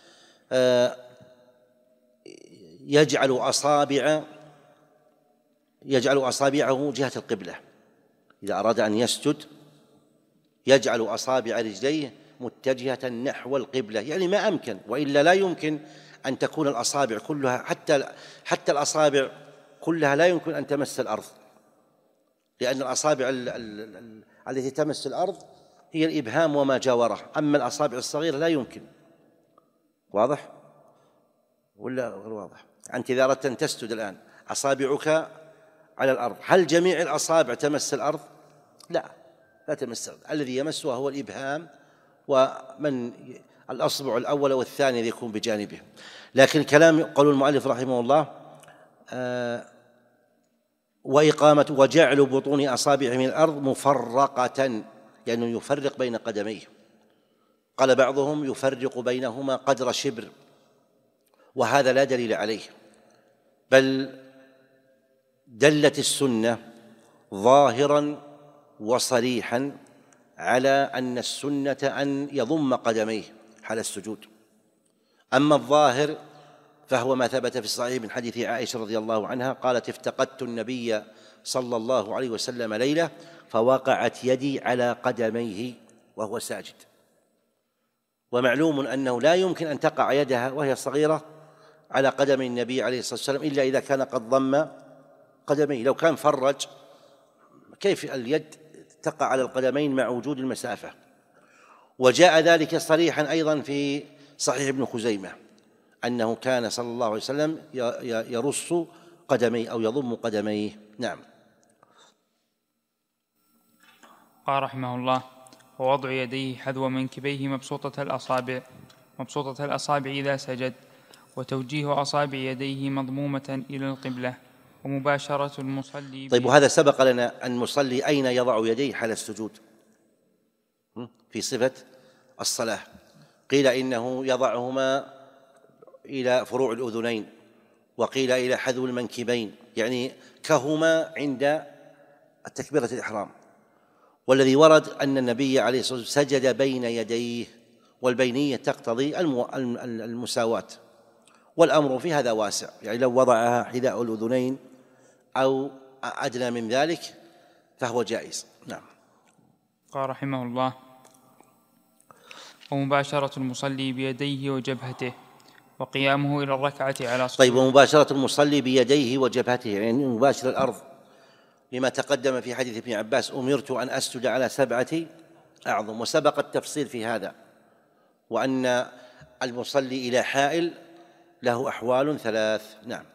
يجعل أصابع يجعل أصابعه جهة القبلة. إذا أراد أن يسجد يجعل أصابع رجليه متجهة نحو القبلة، يعني ما أمكن، وإلا لا يمكن أن تكون الأصابع كلها، حتى حتى الأصابع كلها لا يمكن أن تمس الأرض، لأن الأصابع التي تمس الأرض هي الإبهام وما جاوره، أما الأصابع الصغيرة لا يمكن. واضح ولا غير واضح؟ أنت إذا أردت أن تسجد الآن أصابعك على الأرض، هل جميع الأصابع تمس الأرض؟ لا، لا تمس الأرض، الذي يمسها هو الإبهام ومن الأصبع الأول والثاني الذي يكون بجانبه. لكن كلام قول المؤلف رحمه الله: آه وإقامة وجعل بطون أصابعه من الأرض مفرقة، يعني يفرق بين قدميه. قال بعضهم: يفرق بينهما قدر شبر، وهذا لا دليل عليه، بل دلت السنة ظاهرا وصريحا على أن السنة أن يضم قدميه حال السجود. أما الظاهر فهو ما ثبت في الصحيح من حديث عائشة رضي الله عنها قالت: افتقدت النبي صلى الله عليه وسلم ليلة فوقعت يدي على قدميه وهو ساجد. ومعلوم أنه لا يمكن أن تقع يدها وهي صغيرة على قدم النبي عليه الصلاة والسلام إلا إذا كان قد ضم قدميه. لو كان فرج كيف اليد تقع على القدمين مع وجود المسافة؟ وجاء ذلك صريحا أيضا في صحيح ابن خزيمة أنه كان صلى الله عليه وسلم يرص قدميه أو يضم قدميه. نعم. قال رحمه الله: ووضع يديه حذو منكبيه مبسوطة الأصابع مبسوطة الأصابع إذا سجد، وتوجيه أصابع يديه مضمومة إلى القبلة، ومباشرة المصلي. طيب، وهذا سبق لنا أن المصلي أين يضع يديه حال السجود في صفة الصلاة؟ قيل إنه يضعهما إلى فروع الأذنين، وقيل إلى حذو المنكبين، يعني كهما عند التكبيرة الإحرام. والذي ورد أن النبي عليه الصلاة والسلام سجد بين يديه، والبينية تقتضي المساواة، والأمر في هذا واسع، يعني لو وضعها حذاء الأذنين أو أدنى من ذلك فهو جائز. نعم. قال رحمه الله: ومباشرة المصلي بيديه وجبهته، وقيامه إلى الركعة على صدور. طيب، ومباشرة المصلي بيديه وجبهته، يعني مباشر الأرض، لما تقدم في حديث ابن عباس: أمرت أن أسجد على سبعة أعظم، وسبق التفصيل في هذا، وأن المصلي إلى حائل له أحوال ثلاث. نعم.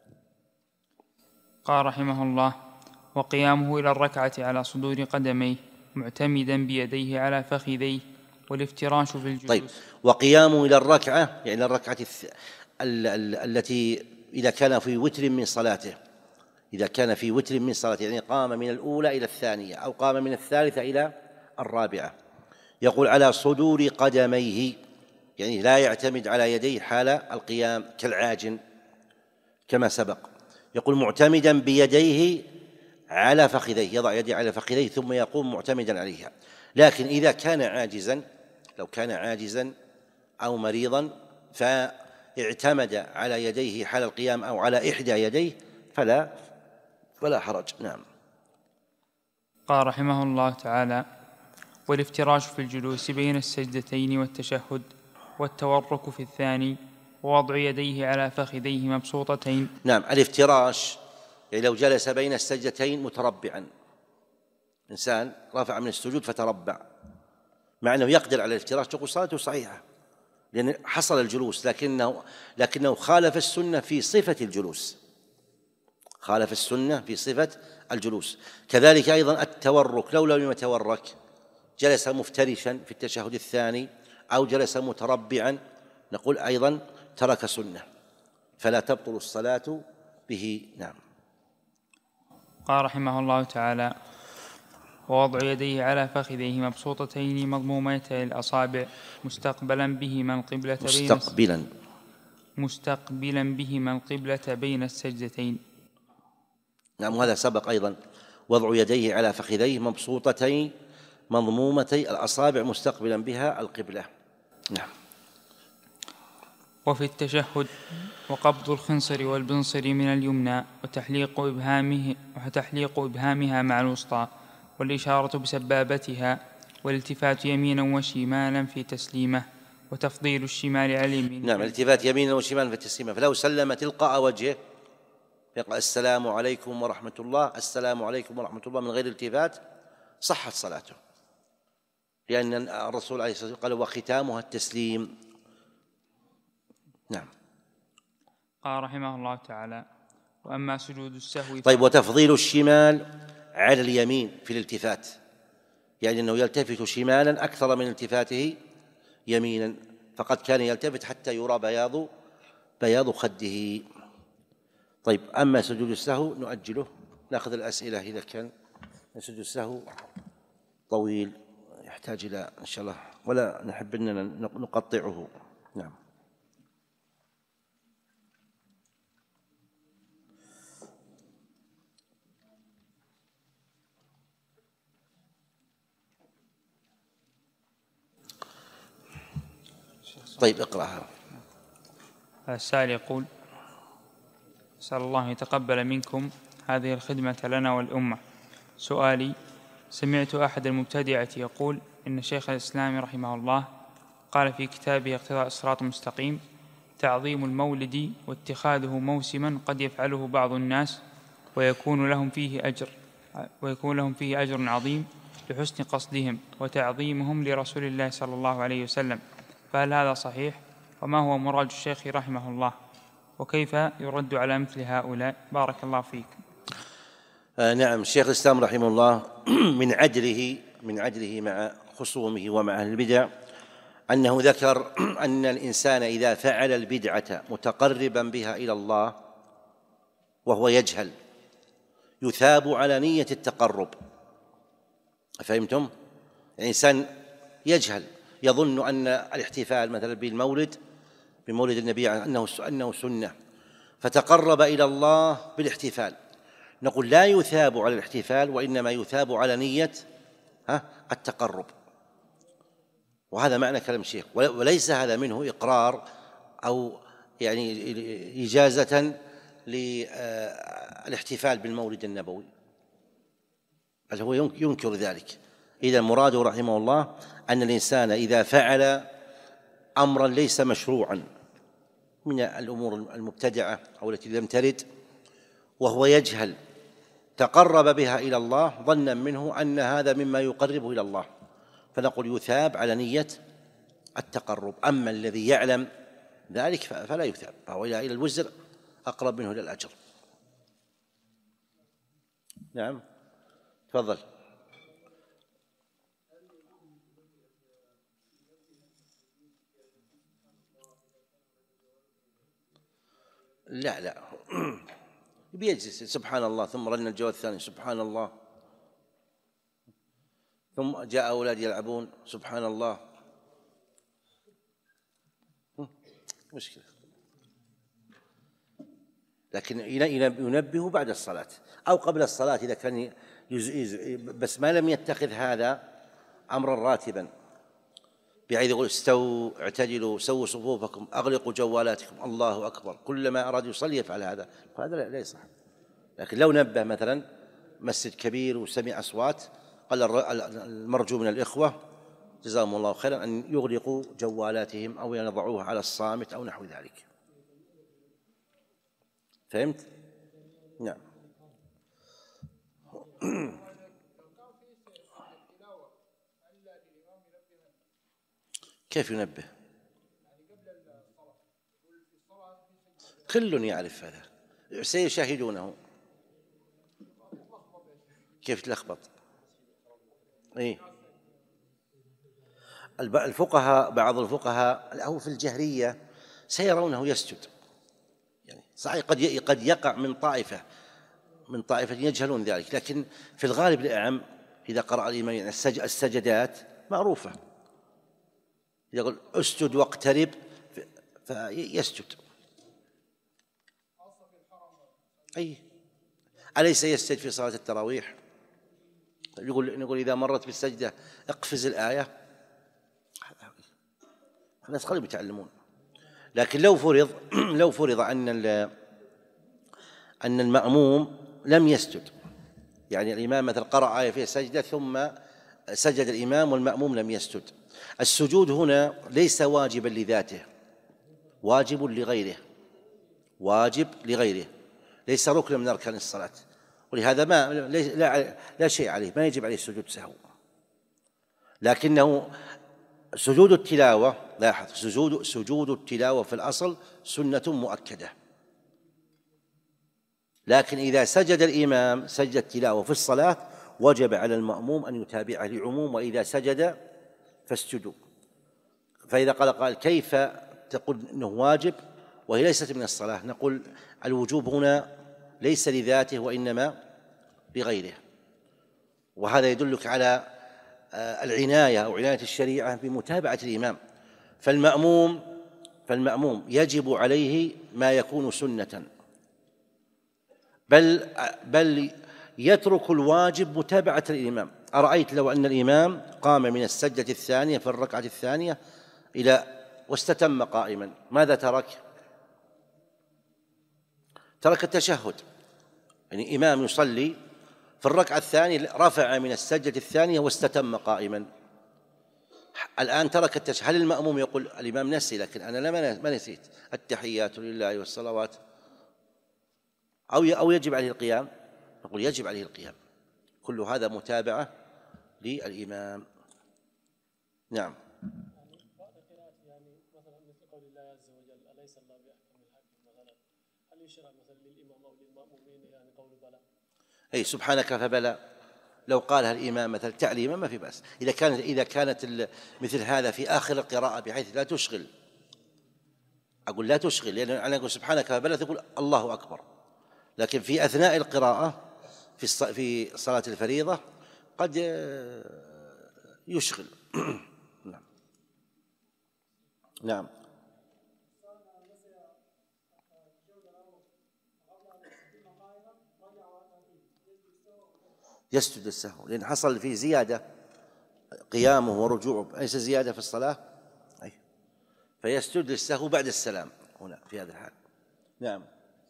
قال رحمه الله: وقيامه إلى الركعة على صدور قدميه معتمدا بيديه على فخذيه، والافتراش في الجلوس. طيب، وقيامه إلى الركعة يعني الركعة الث... ال... ال... التي إذا كان في وتر من صلاته إذا كان في وتر من صلاته يعني قام من الأولى إلى الثانية أو قام من الثالثة إلى الرابعة، يقول على صدور قدميه، يعني لا يعتمد على يديه حال القيام كالعاجن كما سبق. يقول معتمدا بيديه على فخذيه، يضع يديه على فخذيه ثم يقوم معتمدا عليها. لكن إذا كان عاجزا لو كان عاجزا أو مريضا فاعتمد على يديه حال القيام أو على إحدى يديه فلا فلا حرج. نعم. قال رحمه الله تعالى: والافتراش في الجلوس بين السجدتين والتشهد، والتورك في الثاني، ووضع يديه على فخذيه مبسوطتين. نعم. الافتراش يعني لو جلس بين السجدتين متربعا، إنسان رفع من السجود فتربع، مع أنه يقدر على الافتراش، تقول صلاته صحيحة لأن حصل الجلوس، لكنه لكنه خالف السنة في صفة الجلوس، خالف السنة في صفة الجلوس. كذلك أيضا التورك، لو لم يتورك جلس مفترشا في التشهد الثاني أو جلس متربعا، نقول أيضا ترك سنة فلا تبطل الصلاة به. نعم. قال رحمه الله تعالى: ووضع يديه على فخذيه مبسوطتين مضمومتي الأصابع مستقبلا بهما القبلة بين مستقبلا مستقبلا بهما القبلة بين السجدتين. نعم. وهذا سبق أيضا، وضع يديه على فخذيه مبسوطتين مضمومتي الأصابع مستقبلا بها القبلة. نعم. وفي التشهد: وقبض الخنصر والبنصر من اليمنى، وتحليق إبهامه وتحليق إبهامها مع الوسطى، والإشارة بسبابتها، والالتفات يمينا وشمالا في تسليمه، وتفضيل الشمال على اليمين. نعم. الالتفات يمينا وشمالا في تسليمه، فلو سلم تلقاء وجهه يقول السلام عليكم ورحمة الله، السلام عليكم ورحمة الله، من غير التفات صحت صلاته، لأن الرسول عليه الصلاة والسلام قال وختامها التسليم. نعم. قال رحمه الله تعالى: وأما سجود السهو. طيب. وتفضيل الشمال على اليمين في الالتفات، يعني أنه يلتفت شمالا أكثر من التفاته يمينا، فقد كان يلتفت حتى يرى بياض بياض خده. طيب. أما سجود السهو نؤجله، نأخذ الأسئلة إذا كان سجود السهو طويل يحتاج إلى إن شاء الله، ولا نحب أننا نقطعه. نعم. طيب. اقرأها. السائل يقول: أسأل الله أن يتقبل منكم هذه الخدمة لنا والأمة. سؤالي: سمعت أحد المبتدعة يقول إن شيخ الإسلام رحمه الله قال في كتابه اقتضاء الصراط المستقيم: تعظيم المولد واتخاذه موسما قد يفعله بعض الناس ويكون لهم فيه أجر ويكون لهم فيه أجر عظيم لحسن قصدهم وتعظيمهم لرسول الله صلى الله عليه وسلم، فهل هذا صحيح؟ وما هو مراد الشيخ رحمه الله؟ وكيف يرد على مثل هؤلاء؟ بارك الله فيك. آه نعم. الشيخ الإسلام رحمه الله من عدله من عدله مع خصومه ومع أهل البدع أنه ذكر أن الإنسان إذا فعل البدعة متقربا بها إلى الله وهو يجهل يثاب على نية التقرب. فهمتم؟ الإنسان يجهل، يظن أن الاحتفال مثلا بالمولد بمولد النبي أنه أنه سنة، فتقرب إلى الله بالاحتفال. نقول لا يثاب على الاحتفال، وإنما يثاب على نية ها التقرب. وهذا معنى كلام الشيخ، وليس هذا منه إقرار أو يعني إجازة للاحتفال بالمولد النبوي، بل هو ينكر ذلك. إذا مراده رحمه الله أن الإنسان إذا فعل أمرا ليس مشروعا من الأمور المبتدعة أو التي لم ترد وهو يجهل تقرب بها إلى الله ظنا منه أن هذا مما يقربه إلى الله، فنقول يثاب على نية التقرب. أما الذي يعلم ذلك فلا يثاب، فهو إلى الوزر أقرب منه إلى الأجر. نعم. تفضل. لا لا بيجلس سبحان الله، ثم رن الجواب الثاني سبحان الله، ثم جاء أولاد يلعبون سبحان الله، مشكلة. لكن ينبه بعد الصلاة أو قبل الصلاة إذا كان يز... بس ما لم يتخذ هذا أمرا راتبا، بحيث يقول استووا اعتدلوا سووا صفوفكم أغلقوا جوالاتكم الله أكبر، كلما أراد يصلي يفعل هذا، هذا لا يصح. لكن لو نبه مثلا مسجد كبير وسمع أصوات، قال المرجو من الإخوة جزاهم الله خيرا أن يغلقوا جوالاتهم أو يضعوها على الصامت أو نحو ذلك. فهمت؟ نعم. كيف ينبه؟ كل يعرف هذا، سيشاهدونه. كيف تلخبط؟ إيه؟ الفقهاء بعض الفقهاء أو في الجهرية سيرونه يسجد، يعني صحيح قد قد يقع من طائفة من طائفة يجهلون ذلك، لكن في الغالب الأعم إذا قرأ الإمام يعني السجدات معروفة، يقول اسجد واقترب فيسجد. أي أليس يسجد في صلاة التراويح؟ يقول نقول إذا مرت بالسجدة اقفز الآية، الناس قليل يتعلمون. لكن لو فرض لو فرض أن أن المأموم لم يسجد، يعني الإمام مثلا قرأ آية فيها سجدة ثم سجد الإمام والمأموم لم يسجد، السجود هنا ليس واجبا لذاته، واجب لغيره، واجب لغيره، ليس ركنا من أركان الصلاة، ولهذا ما لا, لا شيء عليه، ما يجب عليه سجود سهو. لكنه سجود التلاوة، لاحظ سجود سجود التلاوة في الأصل سنة مؤكدة، لكن إذا سجد الإمام سجد التلاوة في الصلاة وجب على المأموم أن يتابعه لعموم وإذا سجد فاسجدوا. فإذا قال قال كيف تقول أنه واجب وهي ليست من الصلاة؟ نقول الوجوب هنا ليس لذاته وإنما لغيره، وهذا يدلك على العناية أو عناية الشريعة بمتابعة الإمام. فالمأموم فالمأموم يجب عليه ما يكون سنة، بل بل يترك الواجب متابعة الإمام. أرأيت لو أن الإمام قام من السجدة الثانية في الركعة الثانية إلى واستتم قائما، ماذا ترك؟ ترك التشهد. يعني إمام يصلي في الركعة الثانية رفع من السجدة الثانية واستتم قائما، الآن ترك التشهد، هل المأموم يقول الإمام نسي لكن أنا ما نسيت التحيات لله والصلوات، أو أو يجب عليه القيام؟ نقول يجب عليه القيام. كل هذا متابعة للإمام. نعم. أي سبحانك فبلى، لو قالها الإمام مثل تعليما ما في بأس، إذا كانت إذا كانت مثل هذا في آخر القراءة بحيث لا تشغل، أقول لا تشغل، لأن أنا أقول سبحانك فبلى تقول الله أكبر، لكن في أثناء القراءة في في صلاة الفريضة قد يشغل. نعم. نعم. يسجد السهو لأن حصل فيه زيادة، قيامه ورجوعه ليس زيادة في الصلاة، أي فيسجد للسهو بعد السلام هنا في هذا الحال. نعم.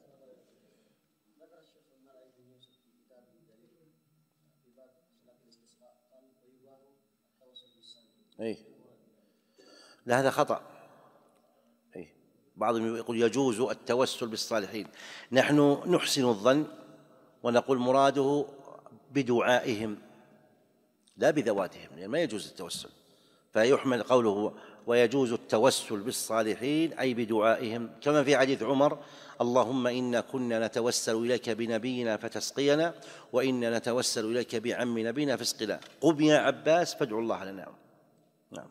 أي لا هذا خطأ. أي بعضهم يقول يجوز التوسل بالصالحين، نحن نحسن الظن ونقول مراده بدعائهم لا بذواتهم، يعني ما يجوز التوسل، فيحمل قوله ويجوز التوسل بالصالحين أي بدعائهم، كما في حديث عمر اللهم إنا كنا نتوسل إليك بنبينا فتسقينا وإنا نتوسل إليك بعم نبينا فاسقنا، قم يا عباس فادعوا الله لنا. نعم.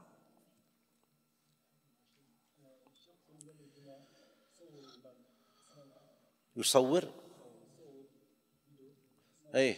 يصور أي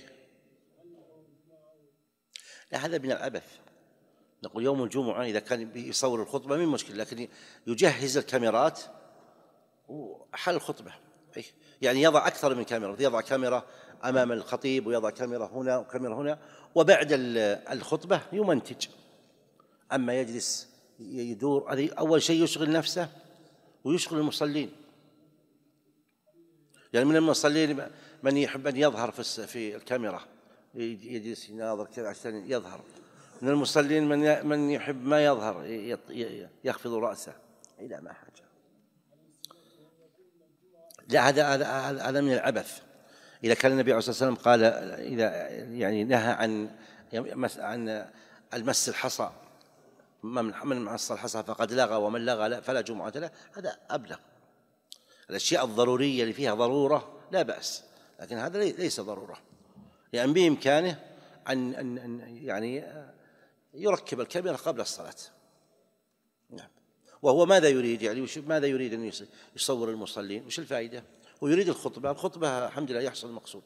لا هذا من العبث. نقول يوم الجمعة إذا كان يصور الخطبة من مشكلة، لكن يجهز الكاميرات وحل الخطبة، يعني يضع أكثر من كاميرا، يضع كاميرا أمام الخطيب ويضع كاميرا هنا وكاميرا هنا، وبعد الخطبة يمنتج. أما يجلس يدور. هذه أول شيء يشغل نفسه ويشغل المصلين. يعني من المصلين من يحب أن يظهر في في الكاميرا، يجلس يناظر كذا عشان يظهر. من المصلين من من يحب ما يظهر، يخفض رأسه. لا ما حاجة. لا، هذا هذا هذا من العبث. إذا كان النبي عليه الصلاة والسلام قال، إذا يعني نهى عن عن المس الحصى، من مس الحصى فقد لغى ومن لغى فلا جمعة له، هذا أبلغ. الأشياء الضرورية اللي فيها ضرورة لا بأس، لكن هذا ليس ضرورة، لأن بإمكانه أن أن يعني يركب الكاميرا قبل الصلاة. نعم. وهو ماذا يريد؟ يعني ماذا يريد أن يصور المصلين؟ وش الفائدة؟ ويريد الخطبة، الخطبة الحمد لله يحصل المقصود.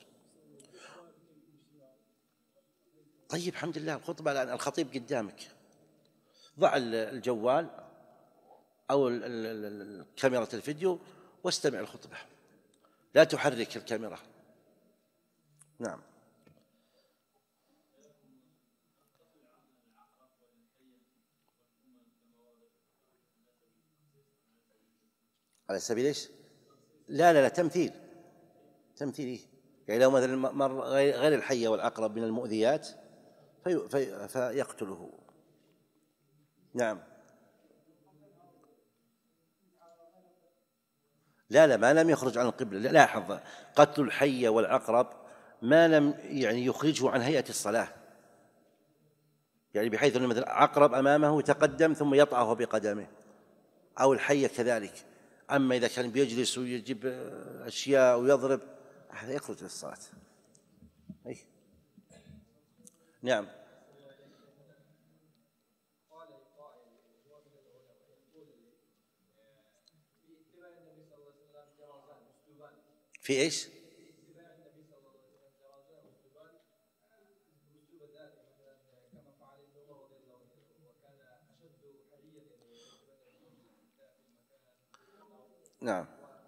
طيب الحمد لله، الخطبة الآن الخطيب قدامك، ضع الجوال أو كاميرا الفيديو واستمع الخطبة، لا تحرك الكاميرا. نعم. على سبيل ايش؟ لا لا لا تمثيل، تمثيل إيه؟ يعني لو مثلا مر غير الحية والعقرب من المؤذيات في في فيقتله. نعم. لا لا ما لم يخرج عن القبلة. لاحظ، قتل الحية والعقرب ما لم يعني يخرجه عن هيئة الصلاة، يعني بحيث أن مثلا عقرب أمامه يتقدم ثم يطأه بقدمه، أو الحية كذلك. أما إذا كان بيجلس ويجيب أشياء ويضرب، هذا يخرج للصلاة. أي. نعم. في إيش؟ نعم.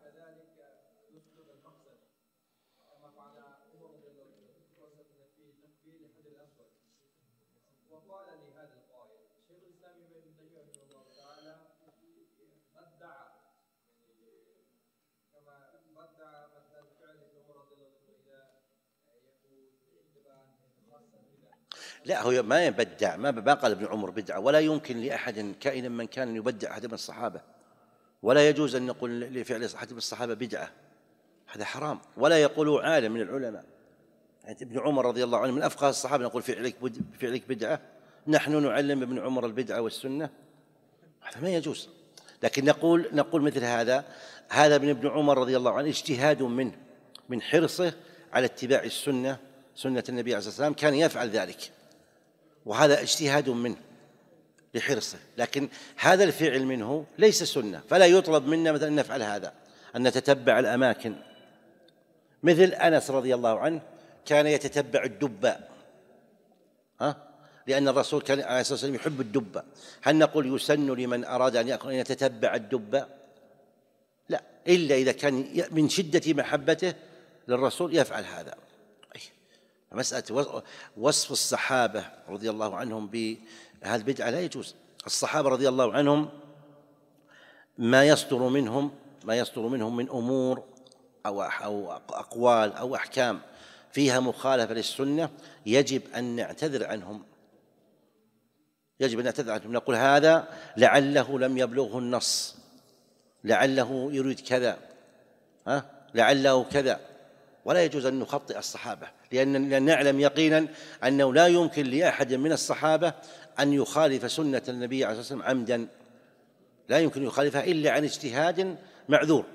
لا، هو ما يبدع، ما قال ابن عمر بدعة، ولا يمكن لأحد كائنا من كان أن يبدع أحد من الصحابة، ولا يجوز أن نقول لفعل أحد من الصحابة بدعة، هذا حرام. ولا يقول عالم من العلماء، يعني ابن عمر رضي الله عنه من أفقه الصحابة، نقول فعلك فعلك بدعة؟ نحن نعلم ابن عمر البدعة والسنة؟ هذا ما يجوز. لكن نقول نقول مثل هذا، هذا من ابن عمر رضي الله عنه اجتهاد منه، من حرصه على اتباع السنة، سنة النبي عليه الصلاة والسلام، كان يفعل ذلك، وهذا اجتهاد منه لحرصه. لكن هذا الفعل منه ليس سنة، فلا يطلب منا مثلا أن نفعل هذا، أن نتتبع الأماكن. مثل أنس رضي الله عنه كان يتتبع الدباء، ها؟ لأن الرسول كان عليه الصلاة والسلام يحب الدباء. هل نقول يسن لمن أراد أن يأكل أن يتتبع الدباء؟ لا، إلا إذا كان من شدة محبته للرسول يفعل هذا. مسألة وصف الصحابة رضي الله عنهم بهذه البدعة لا يجوز. الصحابة رضي الله عنهم ما يصدر منهم ما يصدر منهم من أمور أو أو أقوال أو أحكام فيها مخالفة للسنة، يجب أن نعتذر عنهم، يجب أن نعتذر عنهم، نقول هذا لعله لم يبلغه النص، لعله يريد كذا، ها لعله كذا. ولا يجوز أن نخطئ الصحابة، لأننا نعلم يقينا أنه لا يمكن لأحد من الصحابة أن يخالف سنة النبي عليه الصلاة والسلام عمدا، لا يمكن يخالفها إلا عن اجتهاد معذور.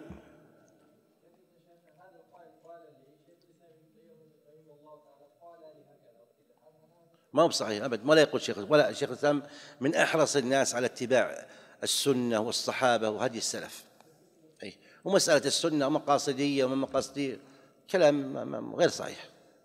ما هو بصحيح أبدا، ولا يقول شيخ ولا شيخ الإسلام من أحرص الناس على اتباع السنة والصحابة وهدي السلف. أي، ومسألة السنة مقاصدية وما مقاصدية كلام غير صحيح.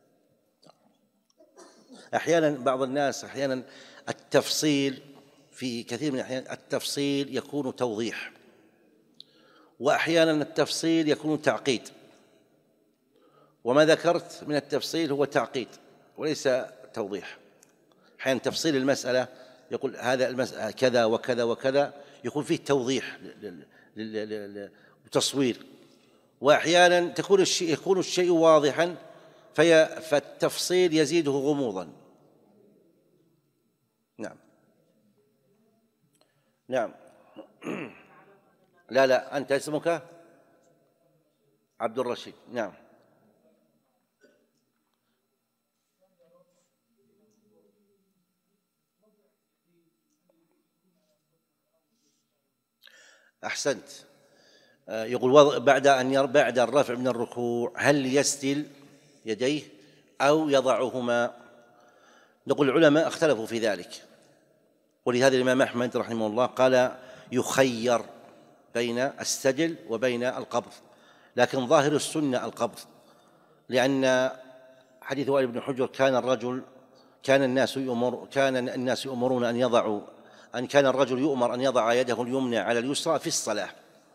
أحيانا بعض الناس أحيانا التفصيل في كثير من الأحيان التفصيل يكون توضيح، وأحيانا التفصيل يكون تعقيد، وما ذكرت من التفصيل هو تعقيد وليس توضيح. أحيانا تفصيل المسألة يقول هذا المسألة كذا وكذا وكذا، يكون فيه توضيح وتصوير. وأحيانا تكون الشيء يكون الشيء واضحا في فالتفصيل يزيده غموضا. نعم نعم. لا لا، أنت اسمك عبد الرشيد. نعم. أحسنت. يقول بعد أن بعد الرفع من الركوع هل يسدل يديه أو يضعهما؟ نقول العلماء اختلفوا في ذلك، ولهذا الإمام أحمد رحمه الله قال يخير بين السدل وبين القبض، لكن ظاهر السنة القبض، لأن حديث وائل بن حجر كان الرجل كان الناس يؤمر كان الناس يؤمرون أن يضعوا أن كان الرجل يؤمر أن يضع يده اليمنى على اليسرى في الصلاة،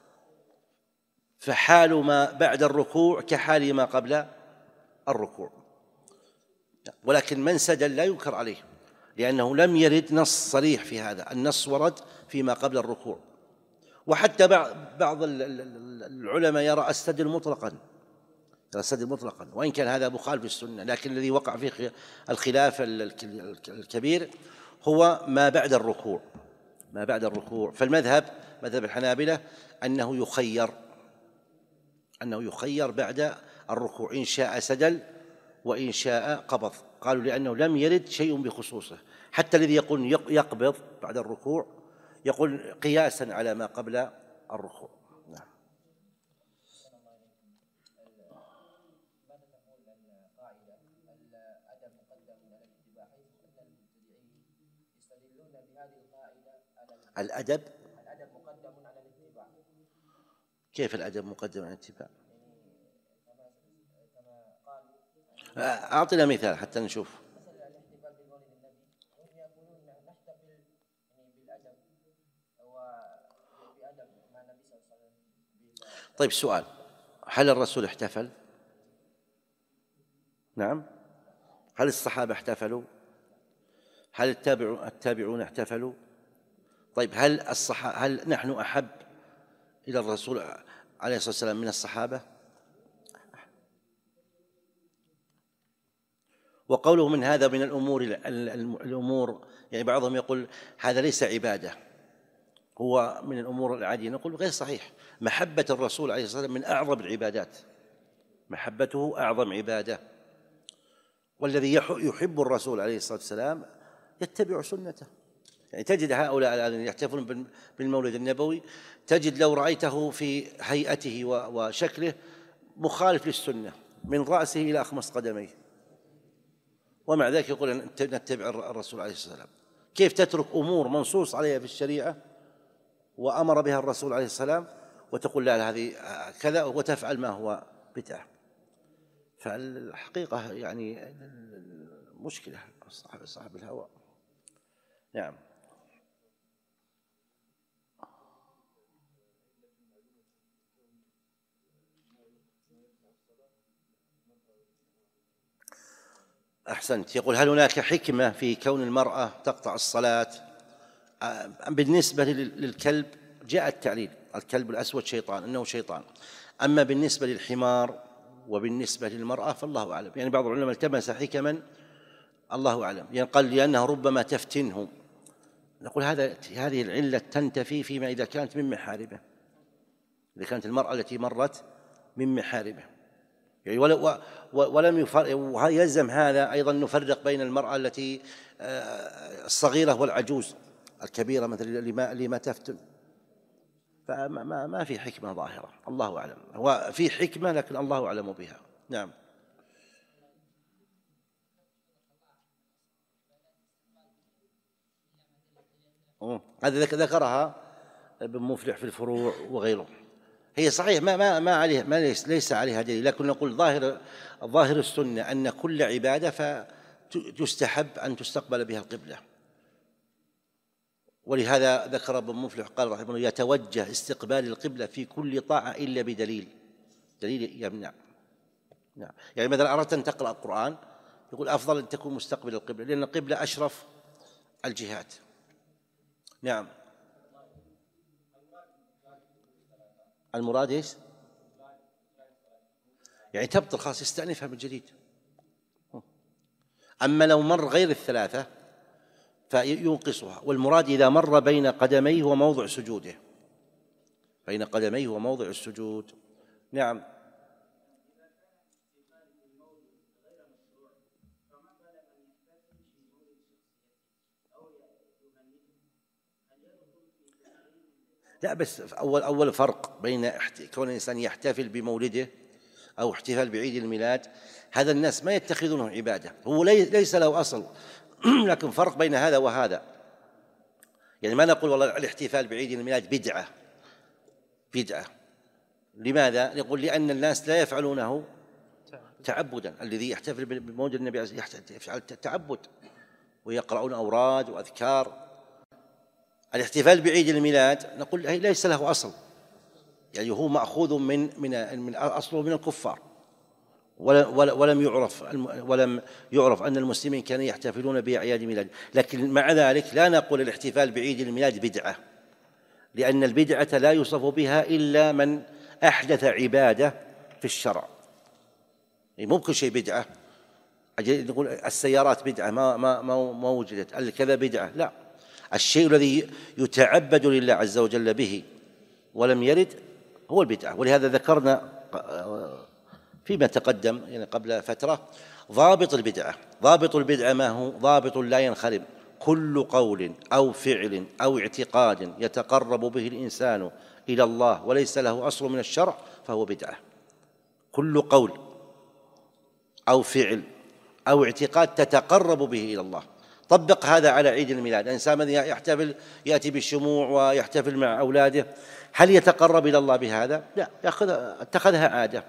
فحال ما بعد الركوع كحال ما قبل الركوع. ولكن من سدل لا ينكر عليه، لأنه لم يرد نص صريح في هذا، النص ورد فيما قبل الركوع. وحتى بعض العلماء يرى السدل مطلقا يرى السدل مطلقا وإن كان هذا مخالف للسنة، لكن الذي وقع فيه الخلاف الكبير هو ما بعد الركوع ما بعد الركوع فالمذهب مذهب الحنابلة أنه يخير أنه يخير بعد الركوع، إن شاء سدل وإن شاء قبض. قالوا لأنه لم يرد شيء بخصوصه، حتى الذي يقول يقبض بعد الركوع يقول قياسا على ما قبل الركوع. نعم. الأدب مقدم على الاتباع. كيف الأدب مقدم على الاتباع؟ أعطنا مثال حتى نشوف. مثلا الاحتفال بمولد النبي، هم يقولون نحتفل بالأدب وبأدب مع النبي صلى الله عليه وسلم. طيب سؤال، هل الرسول احتفل؟ نعم. هل الصحابة احتفلوا؟ هل التابعون التابعون احتفلوا؟ طيب هل الصحابة هل نحن أحب إلى الرسول عليه الصلاة والسلام من الصحابة؟ وقوله من هذا من الأمور الأمور يعني بعضهم يقول هذا ليس عبادة، هو من الأمور العادية. نقول غير صحيح، محبة الرسول عليه الصلاة والسلام من أعظم العبادات، محبته أعظم عبادة، والذي يحب الرسول عليه الصلاة والسلام يتبع سنته. يعني تجد هؤلاء الذين يحتفلون بالمولد النبوي تجد لو رأيته في هيئته وشكله مخالف للسنة من رأسه إلى أخمص قدميه، ومع ذلك يقول نتبع الرسول عليه الصلاة والسلام. كيف تترك أمور منصوص عليها في الشريعة وأمر بها الرسول عليه السلام وتقول لا هذه كذا وتفعل ما هو بدعة؟ فالحقيقة يعني مشكلة صاحب الهوى. نعم. أحسنت. يقول هل هناك حكمة في كون المرأة تقطع الصلاة؟ بالنسبة للكلب جاء التعليل، الكلب الأسود شيطان، إنه شيطان. أما بالنسبة للحمار وبالنسبة للمرأة فالله أعلم. يعني بعض العلماء التمس حكما الله أعلم، يعني قال لأنها ربما تفتنه. نقول هذا هذه العلة تنتفي فيما إذا كانت من محارمه، إذا كانت المرأة التي مرت من محارمه يعني ولم يفرق. ويلزم هذا أيضا نفرق بين المرأة التي الصغيرة والعجوز الكبيرة مثل اللي ما تفتن، فما ما في حكمة ظاهرة، الله أعلم. هو في حكمة لكن الله أعلم بها. نعم. هذا ذكرها ابن مفلح في الفروع وغيره. هي صحيح ما ما ما عليه ما ليس, ليس عليها دليل، لكن نقول ظاهر ظاهر السنة أن كل عبادة فتستحب أن تستقبل بها القبلة، ولهذا ذكر ابن مفلح قال رحمه الله يتوجه استقبال القبلة في كل طاعة إلا بدليل، دليل يمنع. نعم. يعني مثلا أردت أن تقرأ القرآن يقول أفضل أن تكون مستقبل القبلة، لأن القبلة أشرف الجهات. نعم. المراد ايش؟ يعني تبطل خلاص، يستأنفها من جديد. أما لو مر غير الثلاثة فينقصها. والمراد إذا مر بين قدميه وموضع سجوده، بين قدميه وموضع السجود. نعم. لا بس أول أول فرق بين كون الإنسان يحتفل بمولده أو احتفال بعيد الميلاد، هذا الناس ما يتخذونه عبادة، هو ليس له أصل لكن فرق بين هذا وهذا. يعني ما نقول والله الاحتفال بعيد الميلاد بدعة، بدعة. لماذا؟ نقول لأن الناس لا يفعلونه تعبدا. الذي يحتفل بمولد النبي يفعل تعبد ويقرؤون أوراد وأذكار. الاحتفال بعيد الميلاد نقول ليس له أصل، يعني هو مأخوذ من من من أصله من الكفار، ولم يعرف ولم يعرف أن المسلمين كانوا يحتفلون بأعياد ميلاد. لكن مع ذلك لا نقول الاحتفال بعيد الميلاد بدعة، لأن البدعة لا يوصف بها إلا من أحدث عبادة في الشرع. يعني ممكن شيء بدعة، نقول السيارات بدعة ما ما ما وجدت، الكذا بدعة، لا. الشيء الذي يتعبد لله عز وجل به ولم يرد هو البدعة. ولهذا ذكرنا فيما تقدم يعني قبل فترة ضابط البدعة. ضابط البدعة ما هو؟ ضابط لا ينخرم: كل قول أو فعل أو اعتقاد يتقرب به الإنسان إلى الله وليس له أصل من الشرع فهو بدعة. كل قول أو فعل أو اعتقاد تتقرب به إلى الله. طبق هذا على عيد الميلاد. الإنسان من يحتفل يأتي بالشموع ويحتفل مع أولاده، هل يتقرب إلى الله بهذا؟ لا، اتخذها عادة.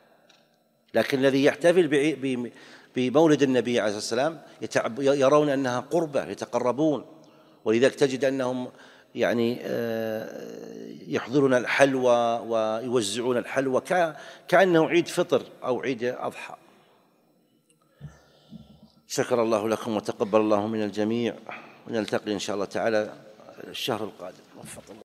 لكن الذي يحتفل بمولد النبي عليه الصلاة والسلام يرون أنها قربة، يتقربون. ولذلك تجد أنهم يعني يحضرون الحلوى ويوزعون الحلوى كأنه عيد فطر أو عيد أضحى. شكر الله لكم وتقبل الله من الجميع، ونلتقي إن شاء الله تعالى الشهر القادم.